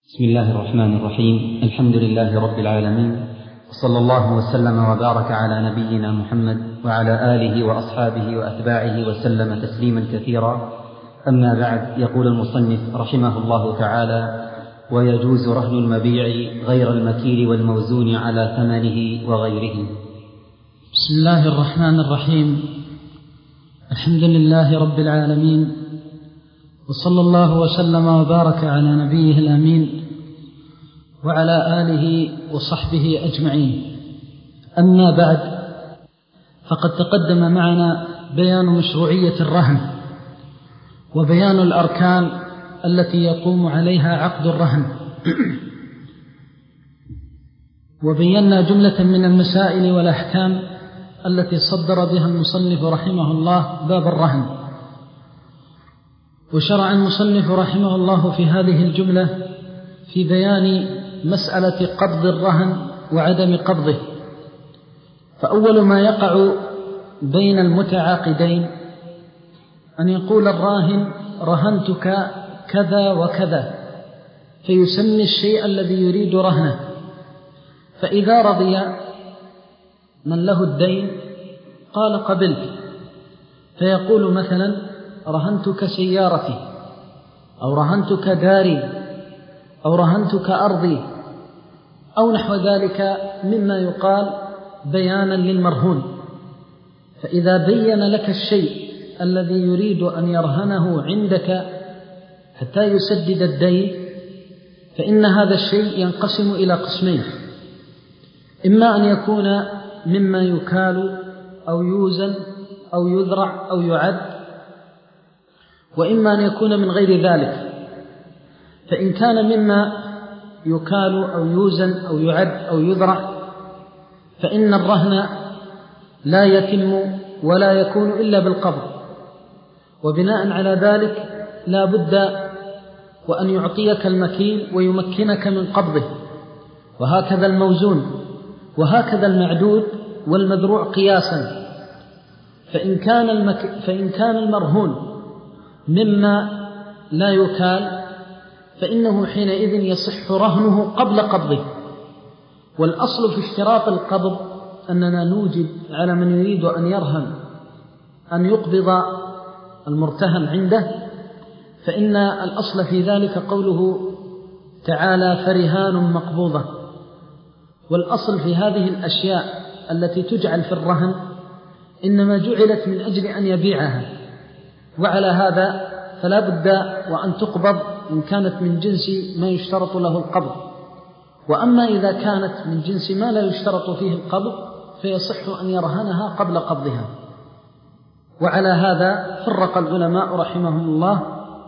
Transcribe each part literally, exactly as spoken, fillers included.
بسم الله الرحمن الرحيم. الحمد لله رب العالمين، وصلى الله وسلم وبارك على نبينا محمد وعلى آله وأصحابه وأتباعه وسلم تسليما كثيرا. أما بعد، يقول المصنف رحمه الله تعالى: ويجوز رهن المبيع غير المكيل والموزون على ثمنه وغيره. بسم الله الرحمن الرحيم. الحمد لله رب العالمين، وصلى الله وسلم وبارك على نبيه الأمين وعلى آله وصحبه أجمعين. أما بعد، فقد تقدم معنا بيان مشروعية الرهن وبيان الأركان التي يقوم عليها عقد الرهن، وبينا جملة من المسائل والأحكام التي صدر بها المصنف رحمه الله باب الرهن. وشرع المصنف رحمه الله في هذه الجملة في بيان مسألة قبض الرهن وعدم قبضه. فأول ما يقع بين المتعاقدين أن يقول الراهن: رهنتك كذا وكذا، فيسمي الشيء الذي يريد رهنه. فإذا رضي من له الدين قال: قبلت. فيقول مثلا: رهنتك سيارتي، أو رهنتك داري، أو رهنتك أرضي، أو نحو ذلك مما يقال بيانا للمرهون. فإذا بين لك الشيء الذي يريد أن يرهنه عندك حتى يسدد الدين، فإن هذا الشيء ينقسم إلى قسمين: إما أن يكون مما يكال أو يوزن أو يذرع أو يعد، وإما أن يكون من غير ذلك. فإن كان مما يكال أو يوزن أو يعد أو يذرع، فإن الرهن لا يتم ولا يكون إلا بالقبض، وبناء على ذلك لا بد وأن يعطيك المكيل ويمكنك من قبضه، وهكذا الموزون، وهكذا المعدود والمذروع قياسا. فإن كان, المك... فإن كان المرهون مما لا يكال، فإنه حينئذ يصح رهنه قبل قبضه. والأصل في اشتراط القبض أننا نوجد على من يريد أن يرهن أن يقبض المرتهن عنده، فإن الأصل في ذلك قوله تعالى: فرهان مقبوضة. والأصل في هذه الأشياء التي تجعل في الرهن إنما جعلت من أجل أن يبيعها، وعلى هذا فلا بد وأن تقبض إن كانت من جنس ما يشترط له القبض. وأما إذا كانت من جنس ما لا يشترط فيه القبض فيصح أن يرهنها قبل قبضها. وعلى هذا فرق العلماء رحمهم الله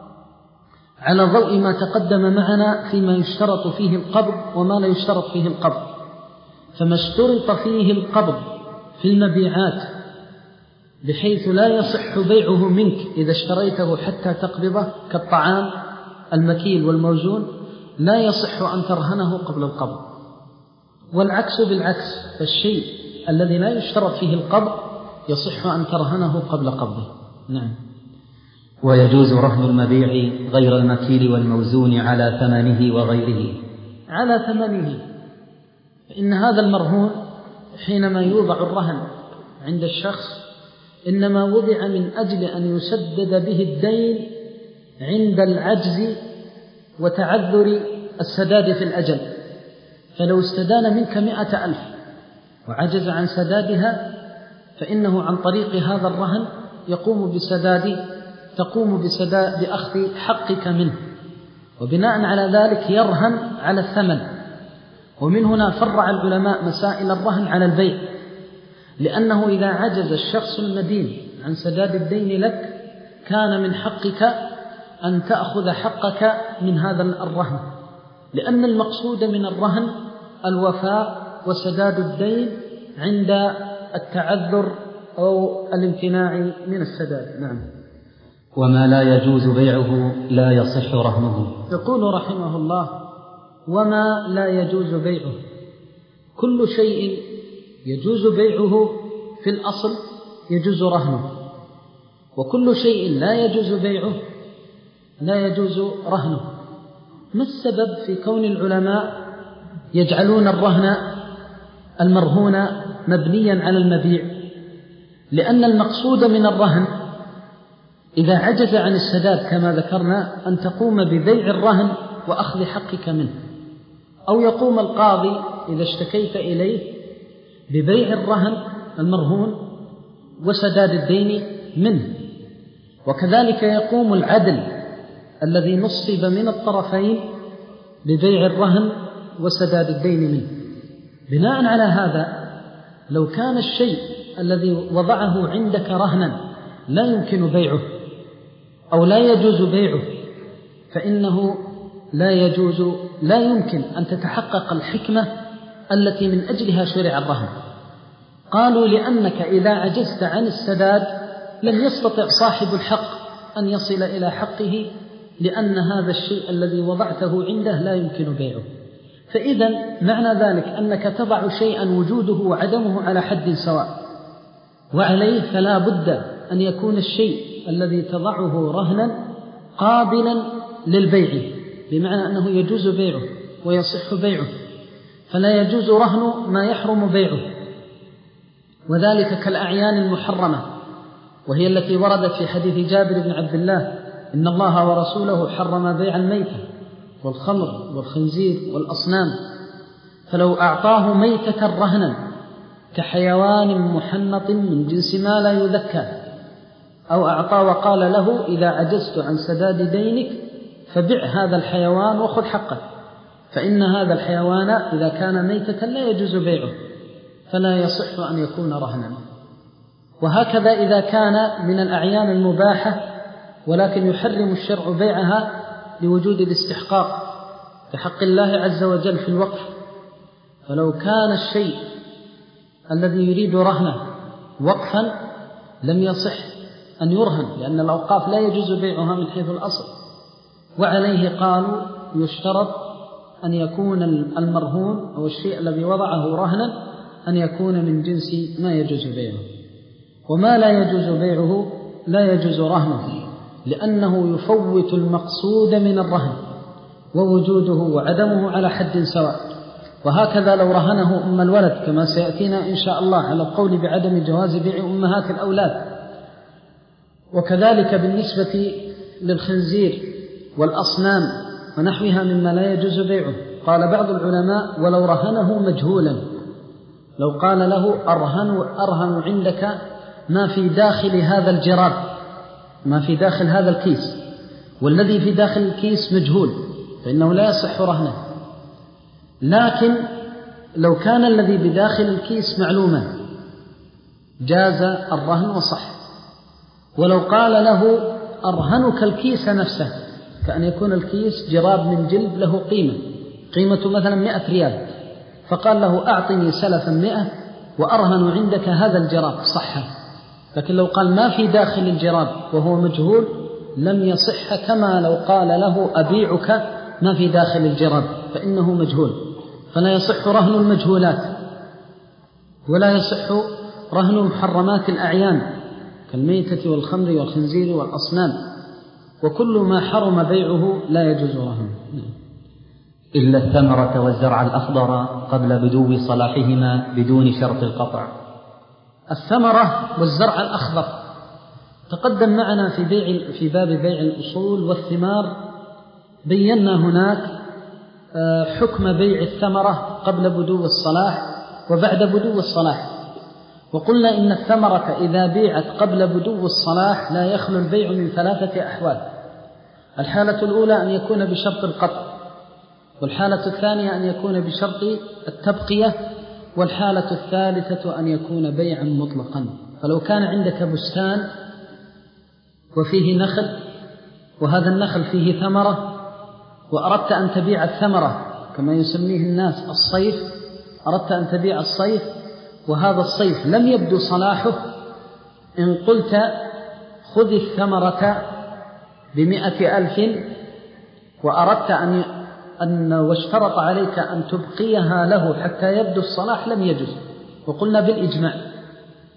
على ضوء ما تقدم معنا فيما يشترط فيه القبض وما لا يشترط فيه القبض. فما اشترط فيه القبض في المبيعات بحيث لا يصح بيعه منك إذا اشتريته حتى تقبضه كالطعام المكيل والموزون، لا يصح أن ترهنه قبل القبض. والعكس بالعكس، فالشيء الذي لا يشترط فيه القبض يصح أن ترهنه قبل قبضه. نعم. ويجوز رهن المبيع غير المكيل والموزون على ثمنه وغيره. على ثمنه، فإن هذا المرهون حينما يوضع الرهن عند الشخص إنما وضع من أجل أن يسدد به الدين عند العجز وتعذر السداد في الأجل. فلو استدان منك مئة ألف وعجز عن سدادها، فإنه عن طريق هذا الرهن يقوم بسداد تقوم بسداد بأخذ حقك منه، وبناء على ذلك يرهن على الثمن. ومن هنا فرع العلماء مسائل الرهن على البيع، لأنه إذا عجز الشخص المدين عن سداد الدين لك كان من حقك أن تأخذ حقك من هذا الرهن، لأن المقصود من الرهن الوفاء وسداد الدين عند التعذر أو الامتناع من السداد. نعم. وما لا يجوز بيعه لا يصح رهنه. يقول رحمه الله: وما لا يجوز بيعه، كل شيء يجوز بيعه في الأصل يجوز رهنه، وكل شيء لا يجوز بيعه لا يجوز رهنه. ما السبب في كون العلماء يجعلون الرهن المرهون مبنيا على المبيع؟ لأن المقصود من الرهن إذا عجز عن السداد كما ذكرنا أن تقوم ببيع الرهن وأخذ حقك منه، أو يقوم القاضي إذا اشتكيت إليه ببيع الرهن المرهون وسداد الدين منه، وكذلك يقوم العدل الذي نصب من الطرفين ببيع الرهن وسداد الدين منه. بناء على هذا لو كان الشيء الذي وضعه عندك رهنا لا يمكن بيعه أو لا يجوز بيعه فإنه لا يجوز لا يمكن أن تتحقق الحكمة التي من أجلها شرع الرهن. قالوا لأنك إذا عجزت عن السداد لم يستطع صاحب الحق أن يصل إلى حقه، لأن هذا الشيء الذي وضعته عنده لا يمكن بيعه. فإذا معنى ذلك أنك تضع شيئا وجوده وعدمه على حد سواء، وعليه فلا بد أن يكون الشيء الذي تضعه رهنا قابلا للبيع، بمعنى أنه يجوز بيعه ويصح بيعه، فلا يجوز رهن ما يحرم بيعه، وذلك كالأعيان المحرمة، وهي التي وردت في حديث جابر بن عبد الله إن الله ورسوله حرم بيع الميتة والخمر والخنزير والأصنام، فلو أعطاه ميتة رهنا كحيوان محنط من جنس ما لا يذكى، أو أعطى وقال له إذا عجزت عن سداد دينك فبع هذا الحيوان وخذ حقه، فإن هذا الحيوان إذا كان ميتة لا يجوز بيعه فلا يصح أن يكون رهنا. وهكذا إذا كان من الأعيان المباحة ولكن يحرم الشرع بيعها لوجود الاستحقاق كحق الله عز وجل في الوقف، فلو كان الشيء الذي يريد رهنه وقفا لم يصح أن يرهن، لأن الأوقاف لا يجوز بيعها من حيث الأصل. وعليه قالوا يشترط أن يكون المرهون أو الشيء الذي وضعه رهنا أن يكون من جنس ما يجوز بيعه، وما لا يجوز بيعه لا يجوز رهنه، لأنه يفوت المقصود من الرهن ووجوده وعدمه على حد سواء. وهكذا لو رهنه أم الولد كما سيأتينا إن شاء الله على القول بعدم جواز بيع أمهات الأولاد. وكذلك بالنسبة للخنزير والأصنام ونحوها مما لا يجوز بيعه، قال بعض العلماء ولو رهنه مجهولا، لو قال له أرهن, أرهن عندك ما في داخل هذا الجراب، ما في داخل هذا الكيس، والذي في داخل الكيس مجهول فإنه لا يصح رهنه. لكن لو كان الذي بداخل الكيس معلوما جاز الرهن وصح. ولو قال له أرهنك الكيس نفسه، كأن يكون الكيس جراب من جلد له قيمة قيمته مثلا مئة ريال، فقال له أعطني سلفا مئة وأرهن عندك هذا الجراب صح. لكن لو قال ما في داخل الجراب وهو مجهول لم يصح، كما لو قال له أبيعك ما في داخل الجراب فإنه مجهول، فلا يصح رهن المجهولات، ولا يصح رهن محرمات الأعيان كالميتة والخمر والخنزير والأصنام، وكل ما حرم بيعه لا يجوز رهنه إلا الثمرة والزرع الأخضر قبل بدو صلاحهما بدون شرط القطع. الثمرة والزرع الأخضر تقدم معنا في بيع في باب بيع الأصول والثمار، بينا هناك حكم بيع الثمرة قبل بدو الصلاح وبعد بدو الصلاح، وقلنا إن الثمرة إذا بيعت قبل بدو الصلاح لا يخلو البيع من ثلاثة أحوال. الحالة الأولى أن يكون بشرط القطع، والحالة الثانية أن يكون بشرط التبقية، والحالة الثالثة أن يكون بيعا مطلقا. فلو كان عندك بستان وفيه نخل وهذا النخل فيه ثمرة وأردت أن تبيع الثمرة كما يسميه الناس الصيف، أردت أن تبيع الصيف وهذا الصيف لم يبدو صلاحه، إن قلت خذ الثمرة بمئة ألف وأردت أن أن واشترط عليك أن تبقيها له حتى يبدو الصلاح لم يجوز، وقلنا بالإجماع.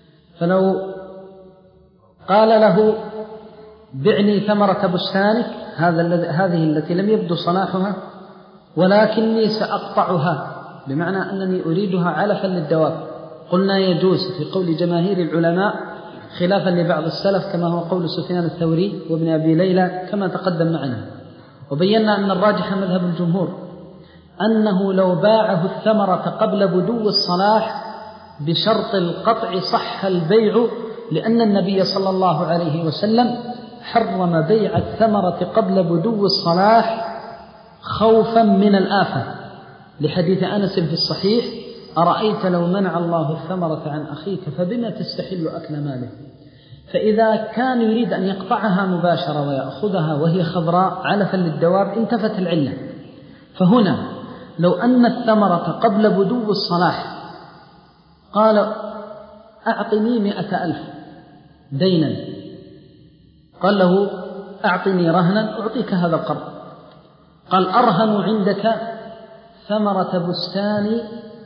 فلو قال له بعني ثمرة بستانك هذا هذه التي لم يبدو صلاحها ولكني سأقطعها، بمعنى أنني أريدها علفا للدواب، قلنا يجوز في قول جماهير العلماء خلافا لبعض السلف كما هو قول سفيان الثوري وابن أبي ليلى كما تقدم معنا. وبينا أن الراجح مذهب الجمهور أنه لو باعه الثمرة قبل بدو الصلاح بشرط القطع صح البيع، لأن النبي صلى الله عليه وسلم حرم بيع الثمرة قبل بدو الصلاح خوفا من الآفة، لحديث أنس في الصحيح: أرأيت لو منع الله الثمرة عن أخيك فبما تستحل أكل ماله. فإذا كان يريد أن يقطعها مباشرة ويأخذها وهي خضراء علفا للدواب انتفت العلة. فهنا لو أن الثمرة قبل بدو الصلاح قال: أعطني مئة ألف دينا، قال له: أعطني رهنا أعطيك هذا القرض. قال: أرهن عندك ثمرة بستاني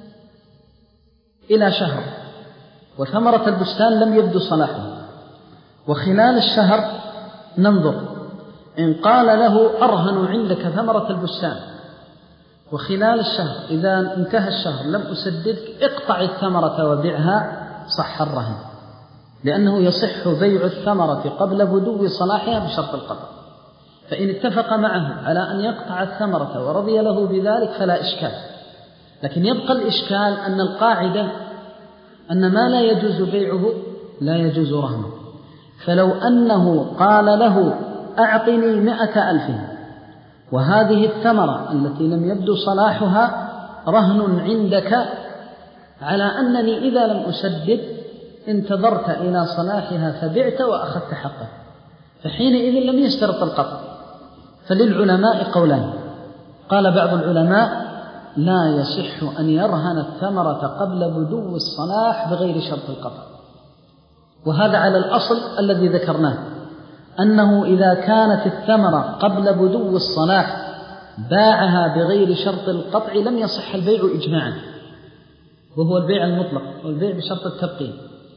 إلى شهر، وثمرة البستان لم يبدو صلاحه، وخلال الشهر ننظر. إن قال له: أرهن عندك ثمرة البستان، وخلال الشهر إذا انتهى الشهر لم أسددك، اقطع الثمرة وبيعها، صح الرهن، لأنه يصح بيع الثمرة قبل بدو صلاحها بشرط القطع. فإن اتفق معه على أن يقطع الثمرة ورضي له بذلك فلا إشكال، لكن يبقى الإشكال أن القاعدة أن ما لا يجوز بيعه لا يجوز رهنه. فلو أنه قال له: أعطني مئة ألف، وهذه الثمرة التي لم يبدو صلاحها رهن عندك على أنني إذا لم أسدد انتظرت إلى صلاحها فبعت وأخذت حقه، فحينئذ لم يشترط القطع. فللعلماء قولان: قال بعض العلماء: لا يصح أن يرهن الثمرة قبل بدو الصلاح بغير شرط القطع، وهذا على الأصل الذي ذكرناه، أنه إذا كانت الثمرة قبل بدو الصلاح باعها بغير شرط القطع لم يصح البيع إجماعا، وهو البيع المطلق والبيع بشرط التبقية.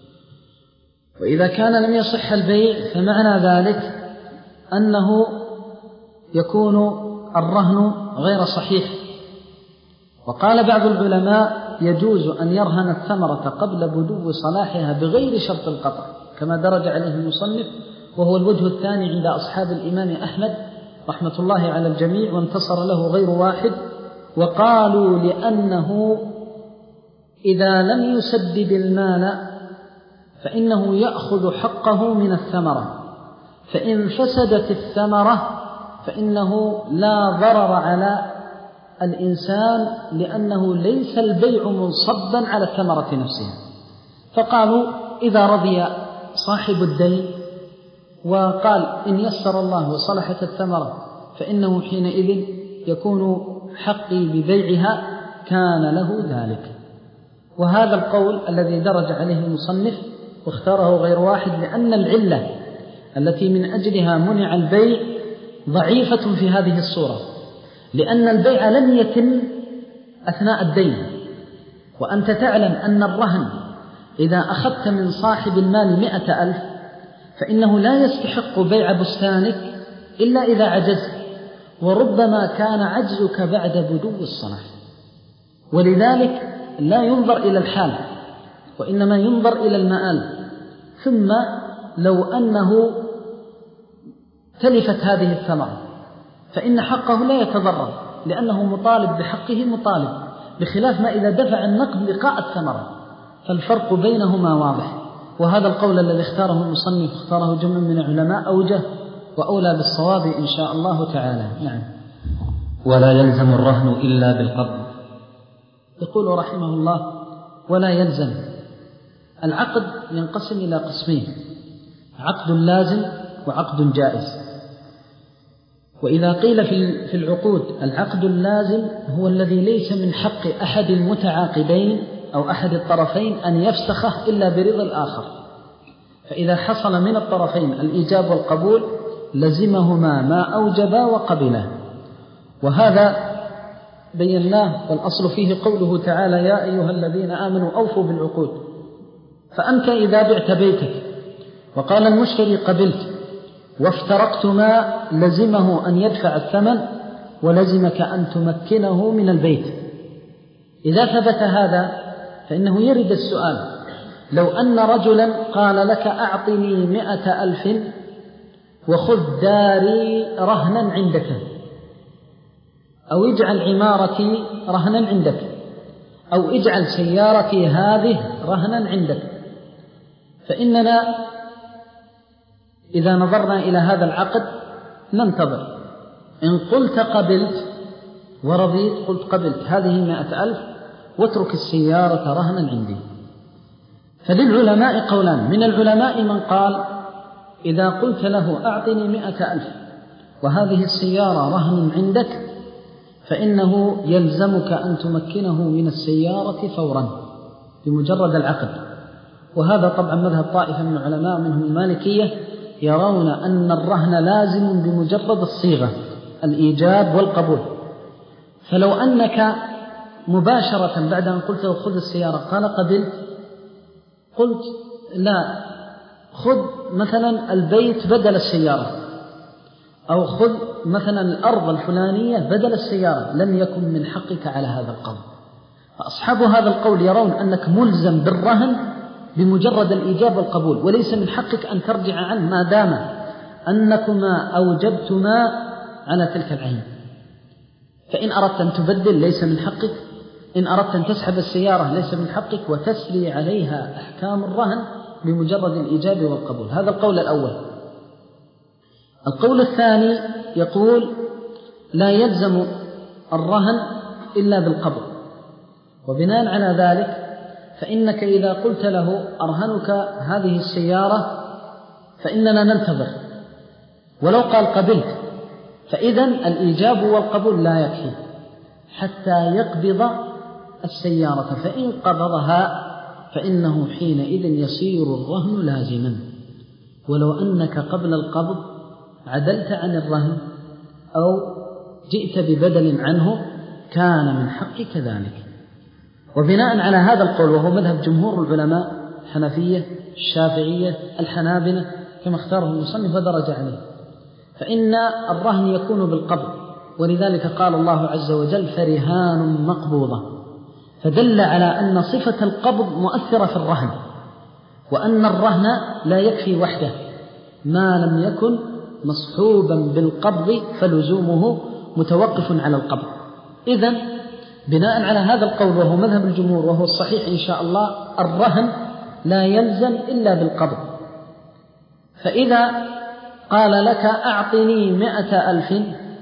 وإذا كان لم يصح البيع فمعنى ذلك أنه يكون الرهن غير صحيح. وقال بعض العلماء: يجوز أن يرهن الثمرة قبل بدو صلاحها بغير شرط القطع، كما درج عليه المصنف، وهو الوجه الثاني عند أصحاب الإمام أحمد رحمة الله على الجميع، وانتصر له غير واحد. وقالوا لأنه إذا لم يسدد المال فإنه يأخذ حقه من الثمرة، فإن فسدت الثمرة فإنه لا ضرر على الإنسان، لأنه ليس البيع منصبا على الثمرة نفسها. فقالوا: إذا رضي صاحب الدين وقال: إن يسر الله وصلحت الثمرة فإنه حينئذ يكون حقي ببيعها، كان له ذلك. وهذا القول الذي درج عليه المصنف واختاره غير واحد، لأن العلة التي من أجلها منع البيع ضعيفة في هذه الصورة، لأن البيع لم يتم أثناء الدين، وأنت تعلم أن الرهن إذا أخذت من صاحب المال مئة ألف فإنه لا يستحق بيع بستانك إلا إذا عجزت، وربما كان عجزك بعد بدو الصلاح. ولذلك لا ينظر إلى الحال وإنما ينظر إلى المآل. ثم لو أنه تلفت هذه الثمرة فإن حقه لا يتضرر، لأنه مطالب بحقه مطالب، بخلاف ما إذا دفع النقد لقاء الثمرة، فالفرق بينهما واضح. وهذا القول الذي اختاره المصنف اختاره جمع من العلماء أوجه وأولى بالصواب إن شاء الله تعالى. نعم. ولا يلزم الرهن إلا بالقبض. يقول رحمه الله: ولا يلزم. العقد ينقسم إلى قسمين: عقد لازم وعقد جائز. وإذا قيل في العقود العقد اللازم هو الذي ليس من حق أحد المتعاقدين أو أحد الطرفين أن يفسخه إلا برضا الآخر، فإذا حصل من الطرفين الإيجاب والقبول لزمهما ما أوجبا وقبلا. وهذا بيناه، والأصل فيه قوله تعالى: يا أيها الذين آمنوا أوفوا بالعقود. فأنت إذا بعت بيتك وقال المشتري قبلت، وافترقتما لزمه أن يدفع الثمن ولزمك أن تمكنه من البيت. إذا ثبت هذا فإنه يرد السؤال: لو أن رجلا قال لك أعطني مئة ألف وخذ داري رهنا عندك، أو اجعل عمارتي رهنا عندك، أو اجعل سيارتي هذه رهنا عندك، فإننا إذا نظرنا إلى هذا العقد ننتظر. إن قلت قبلت ورضيت قلت قبلت هذه مئة ألف واترك السيارة رهنا عندي. فللعلماء قولان: من العلماء من قال إذا قلت له أعطني مئة ألف وهذه السيارة رهن عندك فإنه يلزمك أن تمكنه من السيارة فورا بمجرد العقد. وهذا طبعا مذهب طائفة من العلماء منهم المالكية، يرون أن الرهن لازم بمجرد الصيغة، الإيجاب والقبول. فلو أنك مباشرة بعد أن قلت له خذ السيارة قال قبلت، قلت لا، خذ مثلا البيت بدل السيارة، أو خذ مثلا الأرض الفلانية بدل السيارة، لم يكن من حقك على هذا القول. فأصحاب هذا القول يرون أنك ملزم بالرهن بمجرد الإيجاب والقبول، وليس من حقك أن ترجع عنه ما دام أنكما أوجبتما على تلك العين. فإن أردت أن تبدل ليس من حقك، إن أردت أن تسحب السيارة ليس من حقك، وتسري عليها أحكام الرهن بمجرد الإيجاب والقبول. هذا القول الأول. القول الثاني يقول لا يلزم الرهن إلا بالقبض، وبناء على ذلك فإنك إذا قلت له أرهنك هذه السيارة فإننا ننتظر، ولو قال قبلت فإذن الإيجاب والقبول لا يكفي حتى يقبض السيارة، فإن قبضها فإنه حينئذ يصير الرهن لازما. ولو أنك قبل القبض عدلت عن الرهن أو جئت ببدل عنه كان من حقك ذلك. وبناء على هذا القول، وهو مذهب جمهور العلماء الحنفية الشافعية الحنابلة كما اختاره المصنف ودرج عليه، فإن الرهن يكون بالقبض، ولذلك قال الله عز وجل فرهان مقبوضة، فدل على أن صفة القبض مؤثرة في الرهن، وأن الرهن لا يكفي وحده ما لم يكن مصحوبا بالقبض فلزومه متوقف على القبض. إذن بناء على هذا القول وهو مذهب الجمهور وهو الصحيح إن شاء الله، الرهن لا يلزم إلا بالقبض. فإذا قال لك أعطني مئة ألف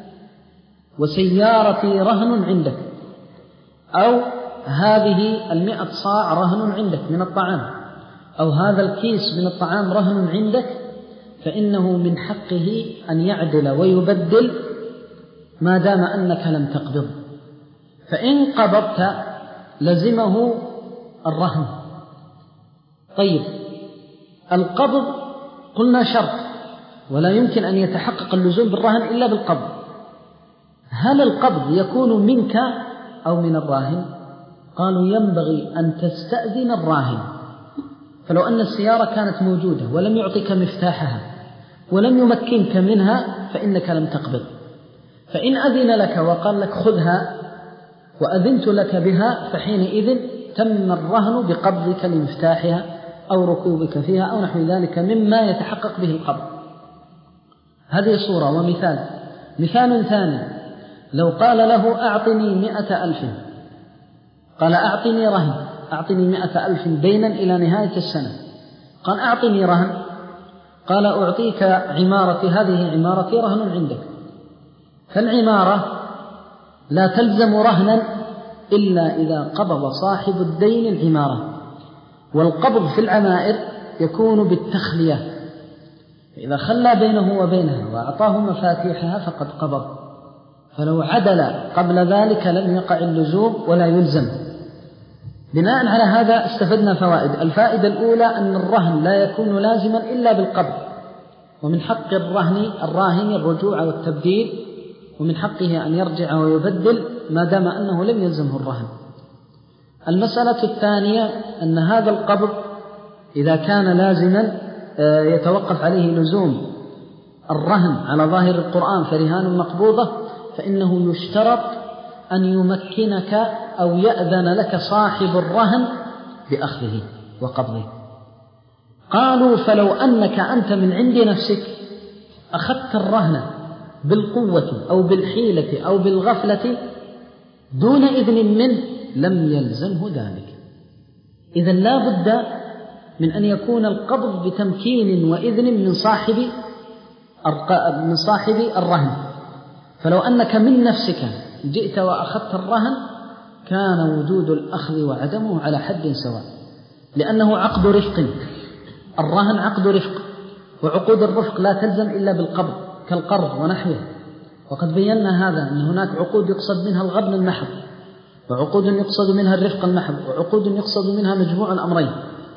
وسيارتي رهن عندك، أو هذه المئة صاع رهن عندك من الطعام، أو هذا الكيس من الطعام رهن عندك، فإنه من حقه أن يعدل ويبدل ما دام أنك لم تقبض. فإن قبضت لزمه الرهن. طيب، القبض قلنا شرط، ولا يمكن أن يتحقق اللزوم بالرهن إلا بالقبض. هل القبض يكون منك أو من الراهن؟ قالوا ينبغي أن تستأذن الراهن. فلو أن السيارة كانت موجودة ولم يعطيك مفتاحها ولم يمكنك منها فإنك لم تقبض. فإن أذن لك وقال لك خذها وأذنت لك بها فحينئذ تم الرهن بقبضك لمفتاحها أو ركوبك فيها أو نحو ذلك مما يتحقق به القبض. هذه صورة ومثال. مثال ثاني: لو قال له أعطني مئة ألف، قال أعطني رهن، أعطني مئة ألف دينا إلى نهاية السنة، قال أعطني رهن، قال أعطيك عمارتي، هذه عمارتي رهن عندك. فالعمارة لا تلزم رهنا إلا إذا قبض صاحب الدين العمارة، والقبض في العمائر يكون بالتخلية، فإذا خلى بينه وبينها وأعطاه مفاتيحها فقد قبض، فلو عدل قبل ذلك لم يقع اللزوم ولا يلزم. بناء على هذا استفدنا فوائد. الفائدة الأولى أن الرهن لا يكون لازما إلا بالقبض، ومن حق الرهن الراهن الرجوع والتبديل، ومن حقه أن يرجع ويبدل ما دام أنه لم يلزمه الرهن. المسألة الثانية أن هذا القبض إذا كان لازما يتوقف عليه لزوم الرهن على ظاهر القرآن فرهان مقبوضة، فإنه يشترط أن يمكنك أو يأذن لك صاحب الرهن بأخذه وقبضه. قالوا فلو أنك أنت من عند نفسك أخذت الرهن بالقوة أو بالحيلة أو بالغفلة دون إذن منه لم يلزمه ذلك. إذن لا بد من أن يكون القبض بتمكين وإذن من صاحب من صاحب الرهن. فلو أنك من نفسك جئت وأخذت الرهن كان وجود الأخذ وعدمه على حد سواء، لأنه عقد رفق. الرهن عقد رفق، وعقود الرفق لا تلزم إلا بالقبض كالقرض ونحوه. وقد بينا هذا أن هناك عقود يقصد منها الغبن المحض، وعقود يقصد منها الرفق المحض، وعقود يقصد منها مجموع الأمرين.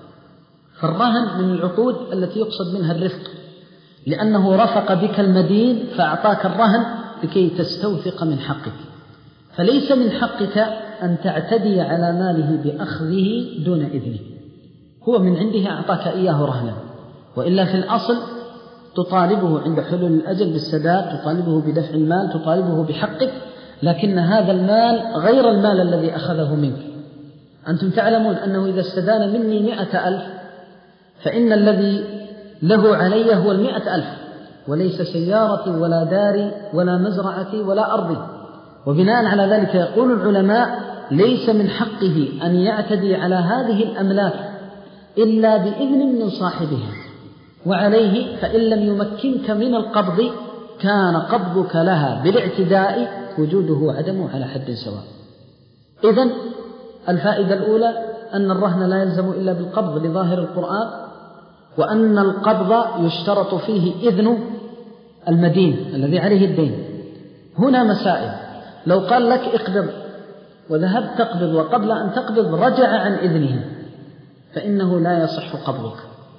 فالرهن من العقود التي يقصد منها الرفق، لأنه رفق بك المدين فأعطاك الرهن لكي تستوثق من حقك، فليس من حقك أن تعتدي على ماله بأخذه دون إذنه. هو من عنده أعطاك إياه رهنا، وإلا في الأصل تطالبه عند حلول الأجل بالسداد، تطالبه بدفع المال، تطالبه بحقك، لكن هذا المال غير المال الذي أخذه منك. أنتم تعلمون أنه إذا استدان مني مئة ألف فإن الذي له علي هو المئة ألف، وليس سيارتي ولا داري ولا مزرعتي ولا أرضي. وبناء على ذلك يقول العلماء ليس من حقه أن يعتدي على هذه الأملاك إلا بإذن من صاحبها، وعليه فإن لم يمكنك من القبض كان قبضك لها بالاعتداء وجوده وعدمه على حد سواء. إذن الفائدة الأولى أن الرهن لا يلزم إلا بالقبض لظاهر القرآن، وأن القبض يشترط فيه إذن المدين الذي عليه الدين. هنا مسائل: لو قال لك اقبض وذهبت تقبض وقبل أن تقبض رجع عن إذنه فإنه لا يصح قبضك،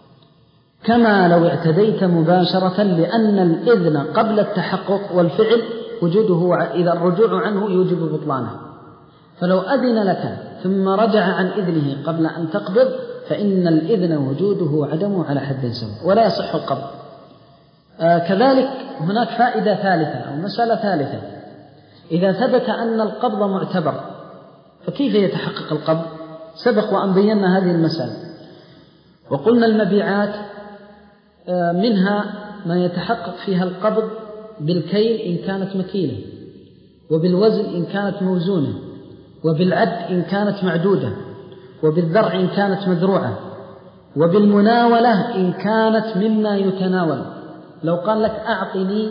كما لو اعتديت مباشرة، لأن الإذن قبل التحقق والفعل وجوده إذا الرجوع عنه يوجب بطلانه. فلو أذن لك ثم رجع عن إذنه قبل أن تقبض فإن الإذن وجوده وعدمه على حد سواء ولا يصح القبض. آه كذلك هناك فائدة ثالثة أو مسألة ثالثة: إذا ثبت أن القبض معتبر فكيف يتحقق القبض؟ سبق وأن بينا هذه المسألة وقلنا المبيعات آه منها ما يتحقق فيها القبض بالكيل إن كانت مكيلة، وبالوزن إن كانت موزونة، وبالعد إن كانت معدودة، وبالذرع إن كانت مذروعة، وبالمناولة إن كانت مما يتناول. لو قال لك أعطني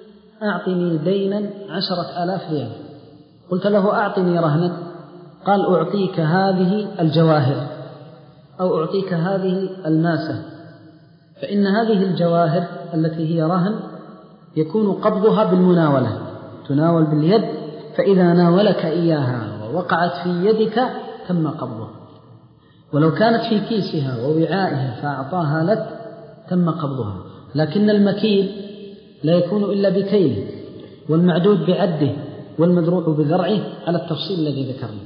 أعطني دينا عشرة آلاف ريال، قلت له أعطني رهنا، قال أعطيك هذه الجواهر أو أعطيك هذه الماسة، فإن هذه الجواهر التي هي رهن يكون قبضها بالمناولة، تناول باليد، فإذا ناولك إياها ووقعت في يدك تم قبضها. ولو كانت في كيسها ووعائها فأعطاها لك تم قبضها. لكن المكيل لا يكون إلا بكيله، والمعدود بعده، والمذروع بذرعه على التفصيل الذي ذكرنا.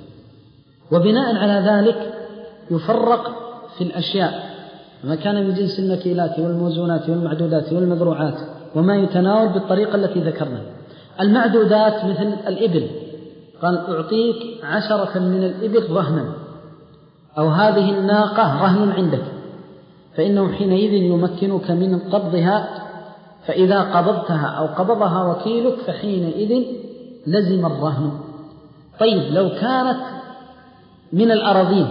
وبناء على ذلك يفرق في الأشياء ما كان من جنس المكيلات والموزونات والمعدودات والمذروعات وما يتناول بالطريقة التي ذكرنا. المعدودات مثل الإبل، قال أعطيك عشرة من الإبل رهنا، أو هذه الناقة رهن عندك، فإنه حينئذ يمكنك من قبضها، فإذا قبضتها أو قبضها وكيلك فحينئذ لزم الرهن. طيب لو كانت من الأراضين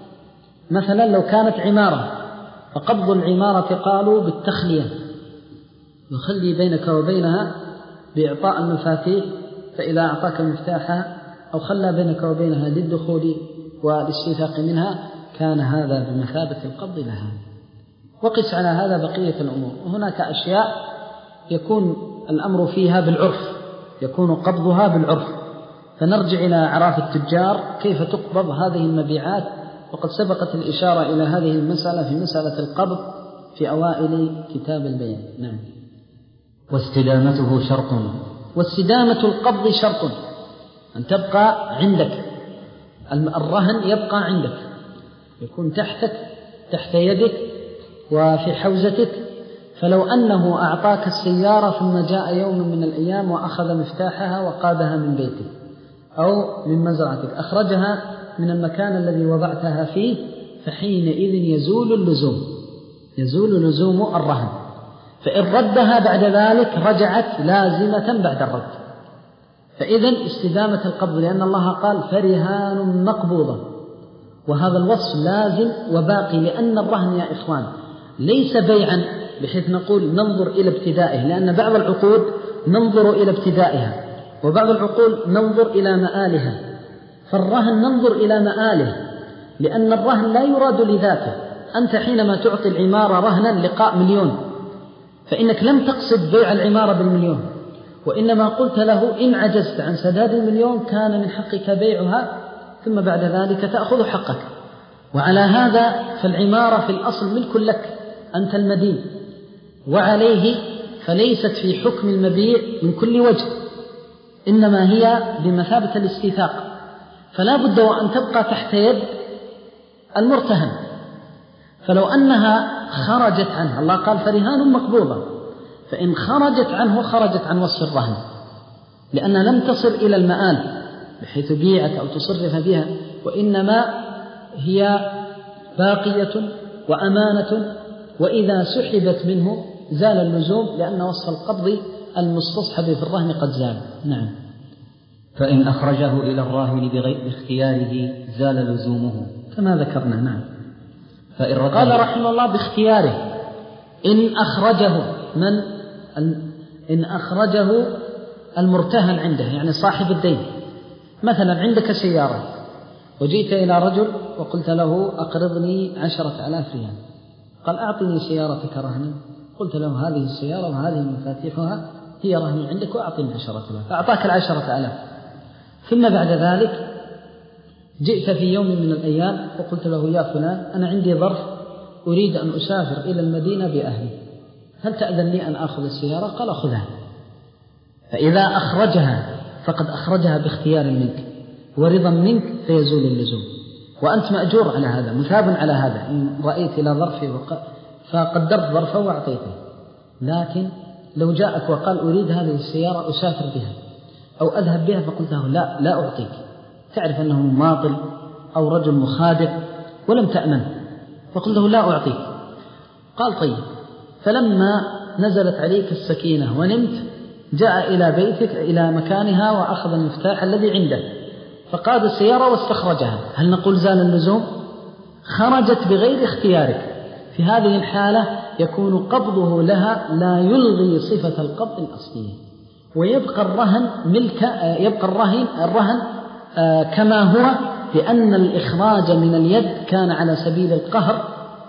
مثلا، لو كانت عمارة فقبض العمارة قالوا بالتخلية، يخلي بينك وبينها بإعطاء المفاتيح، فإذا أعطاك مفتاحها أو خلى بينك وبينها للدخول والاستيثاق منها كان هذا بمثابة القبض لها. وقس على هذا بقية الأمور. وهناك أشياء يكون الأمر فيها بالعرف، يكون قبضها بالعرف، فنرجع إلى أعراف التجار كيف تقبض هذه المبيعات، وقد سبقت الإشارة إلى هذه المسألة في مسألة القبض في أوائل كتاب البيان. نعم. واستدامته شرط. واستدامة القبض شرط، أن تبقى عندك الرهن، يبقى عندك، يكون تحتك تحت يدك وفي حوزتك، فلو أنه أعطاك السيارة ثم جاء يوم من الأيام وأخذ مفتاحها وقادها من بيتك أو من مزرعتك، أخرجها من المكان الذي وضعتها فيه، فحينئذ يزول اللزوم، يزول لزوم الرهن. فإن ردها بعد ذلك رجعت لازمة بعد الرد. فإذن استدامة القبض، لأن الله قال فرهان مقبوضة، وهذا الوصف لازم وباقي، لأن الرهن يا إخوان ليس بيعا بحيث نقول ننظر إلى ابتدائه، لأن بعض العقود ننظر إلى ابتدائها وبعض العقود ننظر إلى مآلها. فالرهن ننظر إلى مآله، لأن الرهن لا يراد لذاته. أنت حينما تعطي العمارة رهنا لقاء مليون، فإنك لم تقصد بيع العمارة بالمليون، وإنما قلت له إن عجزت عن سداد المليون كان من حقك بيعها، ثم بعد ذلك تأخذ حقك. وعلى هذا فالعمارة في الأصل ملك لك، أنت المدين وعليه، فليست في حكم المبيع من كل وجه، إنما هي بمثابة الاستيثاق، فلا بد وأن تبقى تحت يد المرتهن. فلو أنها خرجت عنه، الله قال فرهان مقبوضة، فإن خرجت عنه خرجت عن وصف الرهن، لأنها لم تصل إلى المآل بحيث بيعت أو تصرف بها، وإنما هي باقية وأمانة، وإذا سحبت منه زال اللزوم، لأن وصف القبض المستصحب في الرهن قد زال. نعم. فإن أخرجه إلى الراهن بغير اختياره زال لزومه كما ذكرنا. نعم. فإن قال رحمه الله باختياره، إن أخرجه من إن أخرجه المرتهن عنده، يعني صاحب الدين. مثلا عندك سيارة وجئت إلى رجل وقلت له أقرضني عشرة آلاف ريال، قال أعطني سيارتك رهنا، قلت له هذه السيارة وهذه مفاتيحها هي رهن عندك وأعطني عشرة آلاف، أعطاك العشرة آلاف. ثم بعد ذلك جئت في يوم من الأيام وقلت له يا فلان أنا عندي ظرف أريد أن أسافر إلى المدينة بأهلي، هل تأذن لي أن أخذ السيارة؟ قال أخذها. فإذا أخرجها فقد أخرجها باختيار منك ورضا منك، فيزول اللزوم، وأنت مأجور على هذا، مثاب على هذا. إن رأيت إلى ظرفي فقدرت ظرفه وأعطيته. لكن لو جاءك وقال أريد هذه السيارة أسافر بها أو أذهب بها، فقلت له لا لا أعطيك، تعرف أنه مماطل أو رجل مخادع ولم تأمن، فقلت له لا أعطيك. قال طيب. فلما نزلت عليك السكينة ونمت جاء إلى بيتك إلى مكانها وأخذ المفتاح الذي عنده فقاد السيارة واستخرجها، هل نقول زال اللزوم؟ خرجت بغير اختيارك، في هذه الحالة يكون قبضه لها لا يلغي صفة القبض الأصلية، ويبقى الرهن ملك يبقى الرهن الرهن كما هو، لأن الإخراج من اليد كان على سبيل القهر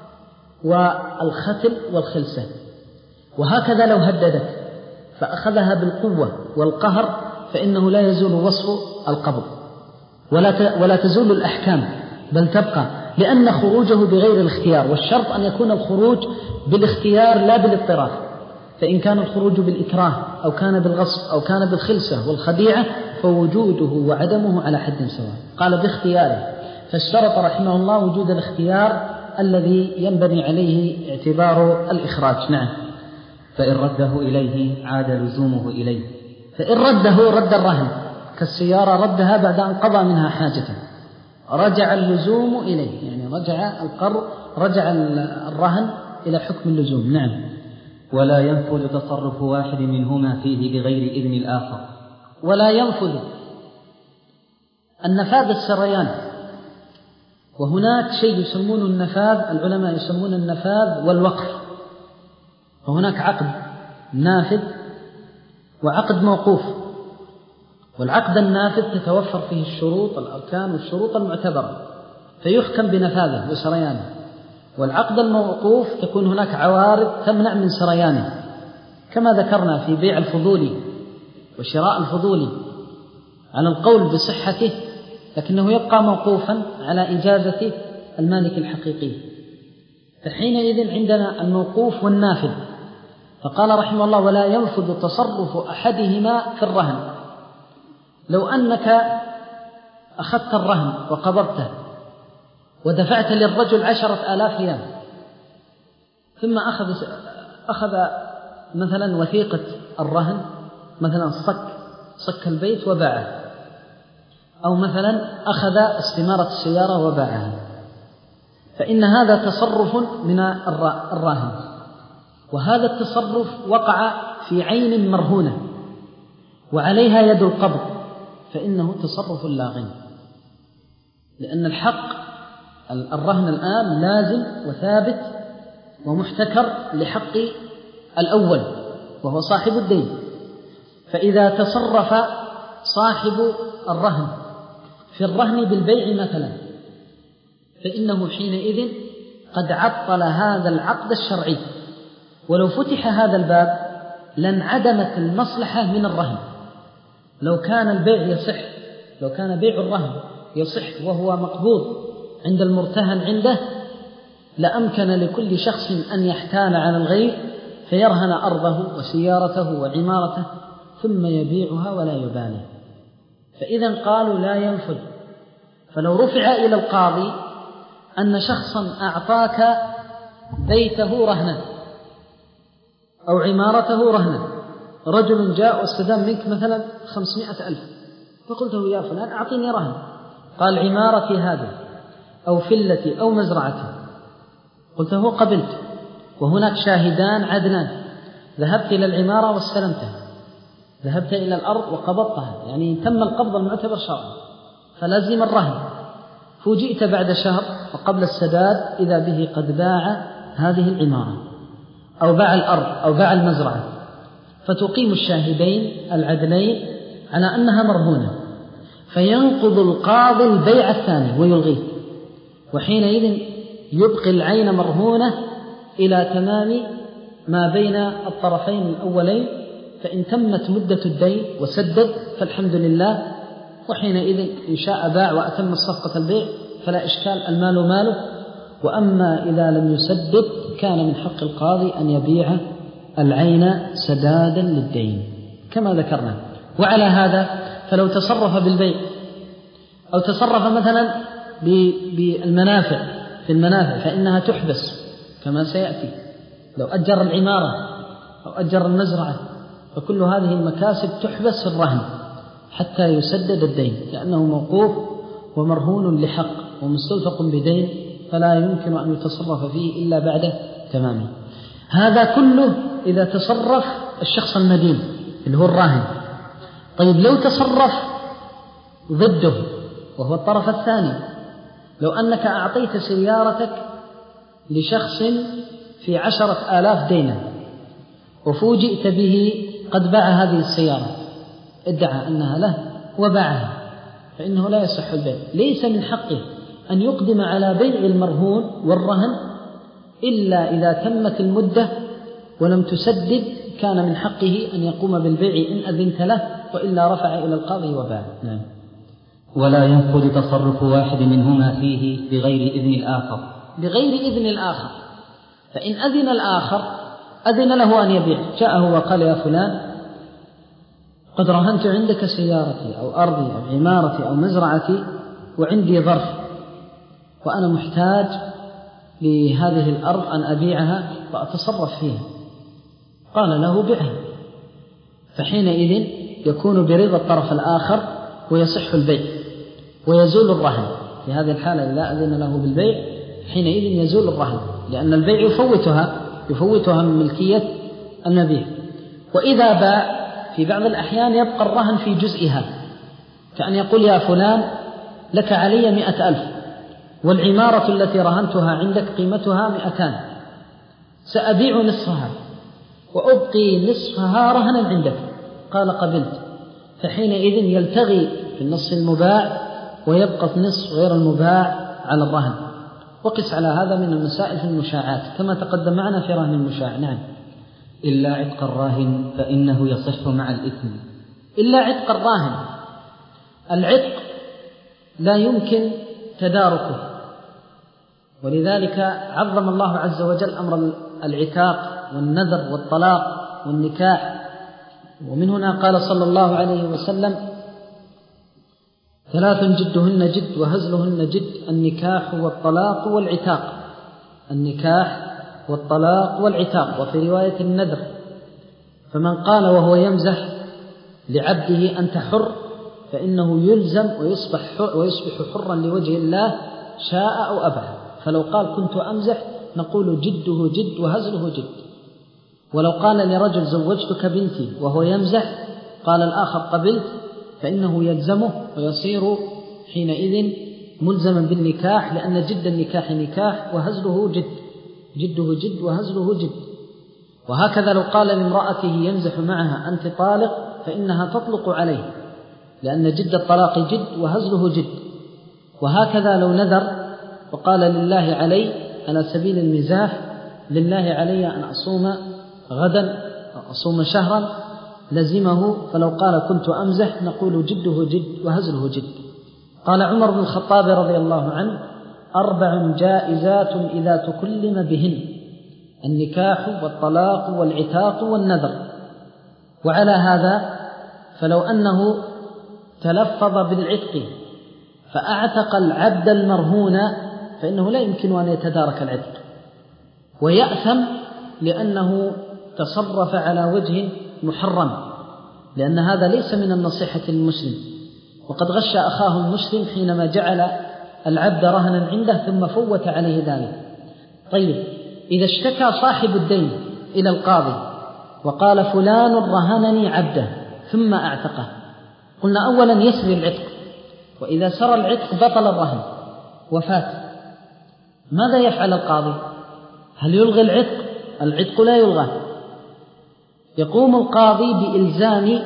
والختل والخلسة. وهكذا لو هددك فأخذها بالقوة والقهر فإنه لا يزول وصف القبض ولا ولا تزول الأحكام، بل تبقى، لأن خروجه بغير الاختيار، والشرط أن يكون الخروج بالاختيار لا بالاضطرار. فإن كان الخروج بالإكراه أو كان بالغصب أو كان بالخلسة والخديعة فوجوده وعدمه على حد سواء. قال باختياره، فاشترط رحمه الله وجود الاختيار الذي ينبني عليه اعتبار الإخراج. نعم. فإن رده إليه عاد لزومه إليه. فإن رده رد الرهن، كالسيارة ردها بعد أن قضى منها حاجته، رجع اللزوم إليه، يعني رجع القرض رجع الرهن إلى حكم اللزوم. نعم. ولا ينفذ تصرف واحد منهما فيه بغير إذن الآخر. ولا ينفذ النفاذ السريان، وهناك شيء يسمونه النفاذ، العلماء يسمون النفاذ والوقف. وهناك عقد نافذ وعقد موقوف، والعقد النافذ تتوفر فيه الشروط الأركان والشروط المعتبرة فيحكم بنفاذه وسريانه، والعقد الموقوف تكون هناك عوارض تمنع من سريانه، كما ذكرنا في بيع الفضولي وشراء الفضولي على القول بصحته، لكنه يبقى موقوفا على إجازة المالك الحقيقي. فحينئذ عندنا الموقوف والنافذ. فقال رحمه الله ولا ينفذ تصرف أحدهما في الرهن. لو أنك أخذت الرهن وقبضته ودفعت للرجل عشرة آلاف ريال، ثم أخذ أخذ مثلا وثيقة الرهن، مثلا صك صك البيت وباعه، أو مثلا أخذ استمارة السيارة وباعها، فإن هذا تصرف من الراهن، وهذا التصرف وقع في عين مرهونة وعليها يد القبض، فإنه تصرف لاغٍ، لأن الحق الرهن الآن لازم وثابت ومحتكر لحق الأول وهو صاحب الدين. فإذا تصرف صاحب الرهن في الرهن بالبيع مثلا، فإنه حينئذ قد عطل هذا العقد الشرعي، ولو فتح هذا الباب لانعدمت المصلحة من الرهن. لو كان البيع يصح، لو كان بيع الرهن يصح وهو مقبوض عند المرتهن عنده، لأمكن لكل شخص أن يحتال على الغير فيرهن أرضه وسيارته وعمارته ثم يبيعها ولا يبالي. فإذا قالوا لا ينفذ. فلو رفع إلى القاضي أن شخصا أعطاك بيته رهنا أو عمارته رهنا، رجل جاء واستدام منك مثلا خمسمائة ألف، فقلت له يا فلان أعطيني رهن، قال عمارتي هذه أو فلتي أو مزرعتي، قلت له قبلت، وهناك شاهدان عدلان، ذهبت إلى العمارة واستلمتها، ذهبت إلى الأرض وقبضتها، يعني تم القبض المعتبر شرعا، فلازم الرهن. فوجئت بعد شهر وقبل السداد إذا به قد باع هذه العمارة أو باع الأرض أو باع المزرعة، فتقيم الشاهدين العدلين على أنها مرهونة، فينقض القاضي البيع الثاني ويلغيه، وحينئذ يبقي العين مرهونة إلى تمام ما بين الطرفين الأولين، فإن تمت مدة الدين وسدد فالحمد لله، وحينئذ إن شاء باع وأتم الصفقة البيع فلا إشكال، المال ماله. وأما إذا لم يسدد كان من حق القاضي أن يبيع العين سدادا للدين كما ذكرنا. وعلى هذا فلو تصرف بالبيع أو تصرف مثلا بالمنافع في المنافع فإنها تحبس كما سيأتي، لو أجر العمارة أو أجر المزرعة فكل هذه المكاسب تحبس في الرهن حتى يسدد الدين، لأنه موقوف ومرهون لحق ومستوثق بدين، فلا يمكن أن يتصرف فيه إلا بعد تمامه. هذا كله إذا تصرف الشخص المدين اللي هو الراهن. طيب لو تصرف ضده وهو الطرف الثاني، لو أنك أعطيت سيارتك لشخص في عشرة آلاف دينا وفوجئت به قد باع هذه السيارة، ادعى أنها له وباعها، فإنه لا يصح البيع. ليس من حقه أن يقدم على بيع المرهون والرهن إلا إذا تمت المدة ولم تسدد، كان من حقه أن يقوم بالبيع إن أذنت له، وإلا رفع إلى القاضي وباع. نعم. ولا ينقض تصرف واحد منهما فيه بغير إذن الآخر. بغير إذن الآخر، فإن أذن الآخر أذن له أن يبيع، جاءه وقال يا فلان قد رهنت عندك سيارتي أو أرضي أو عمارتي أو مزرعتي وعندي ظرف وأنا محتاج لهذه الأرض أن أبيعها وأتصرف فيها، قال له بعها، فحينئذ يكون برضا الطرف الآخر ويصح البيع ويزول الرهن. في هذه الحالة إذا أذن له بالبيع حينئذ يزول الرهن، لأن البيع يفوتها يفوتها من ملكية المبيع. وإذا باع في بعض الأحيان يبقى الرهن في جزئها، كأن يقول يا فلان لك علي مئة ألف والعمارة التي رهنتها عندك قيمتها مئتان، سأبيع نصفها وأبقي نصفها رهنا عندك، قال قبلت، فحينئذ يلتغي في النصف المباع ويبقى النصف غير المباع على الرهن. وقس على هذا من المسائل في المشاعات كما تقدم معنا في رهن المشاع. نعم. إلا عتق الراهن فإنه يصح مع الإثم. إلا عتق الراهن، العتق لا يمكن تداركه، ولذلك عظم الله عز وجل أمر العتاق والنذر والطلاق والنكاح. ومن هنا قال صلى الله عليه وسلم ثلاث جدهن جد وهزلهن جد: النكاح والطلاق والعتاق. النكاح والطلاق والعتاق، وفي رواية النذر. فمن قال وهو يمزح لعبده أنت حر فإنه يلزم ويصبح ويصبح حرا لوجه الله شاء أو أبى. فلو قال كنت أمزح نقول جده جد وهزله جد. ولو قال لرجل زوجتك بنتي وهو يمزح قال الآخر قبلت فإنه يلزمه ويصير حينئذ ملزما بالنكاح، لأن جد النكاح نكاح وهزله جد، جده جد وهزله جد. وهكذا لو قال لامرأته يمزح معها أنت طالق فإنها تطلق عليه، لأن جد الطلاق جد وهزله جد. وهكذا لو نذر وقال لله علي على سبيل المزاح لله علي أن أصوم غدا أو أصوم شهرا لزمه، فلو قال كنت أمزح نقول جده جد وهزله جد. قال عمر بن الخطاب رضي الله عنه أربع جائزات إذا تكلم بهن: النكاح والطلاق والعتاق والنذر. وعلى هذا فلو أنه تلفظ بالعتق فأعتق العبد المرهون فإنه لا يمكن أن يتدارك العتق، ويأثم لأنه تصرف على وجه محرم، لأن هذا ليس من النصيحة للمسلم، وقد غش أخاه المسلم حينما جعل العبد رهنا عنده ثم فوت عليه ذلك. طيب، إذا اشتكى صاحب الدين إلى القاضي وقال فلان رهنني عبده ثم أعتقه، قلنا أولا يسري العتق، وإذا سرى العتق بطل الرهن وفات. ماذا يفعل القاضي؟ هل يلغي العتق؟ العتق لا يلغى. يقوم القاضي بإلزام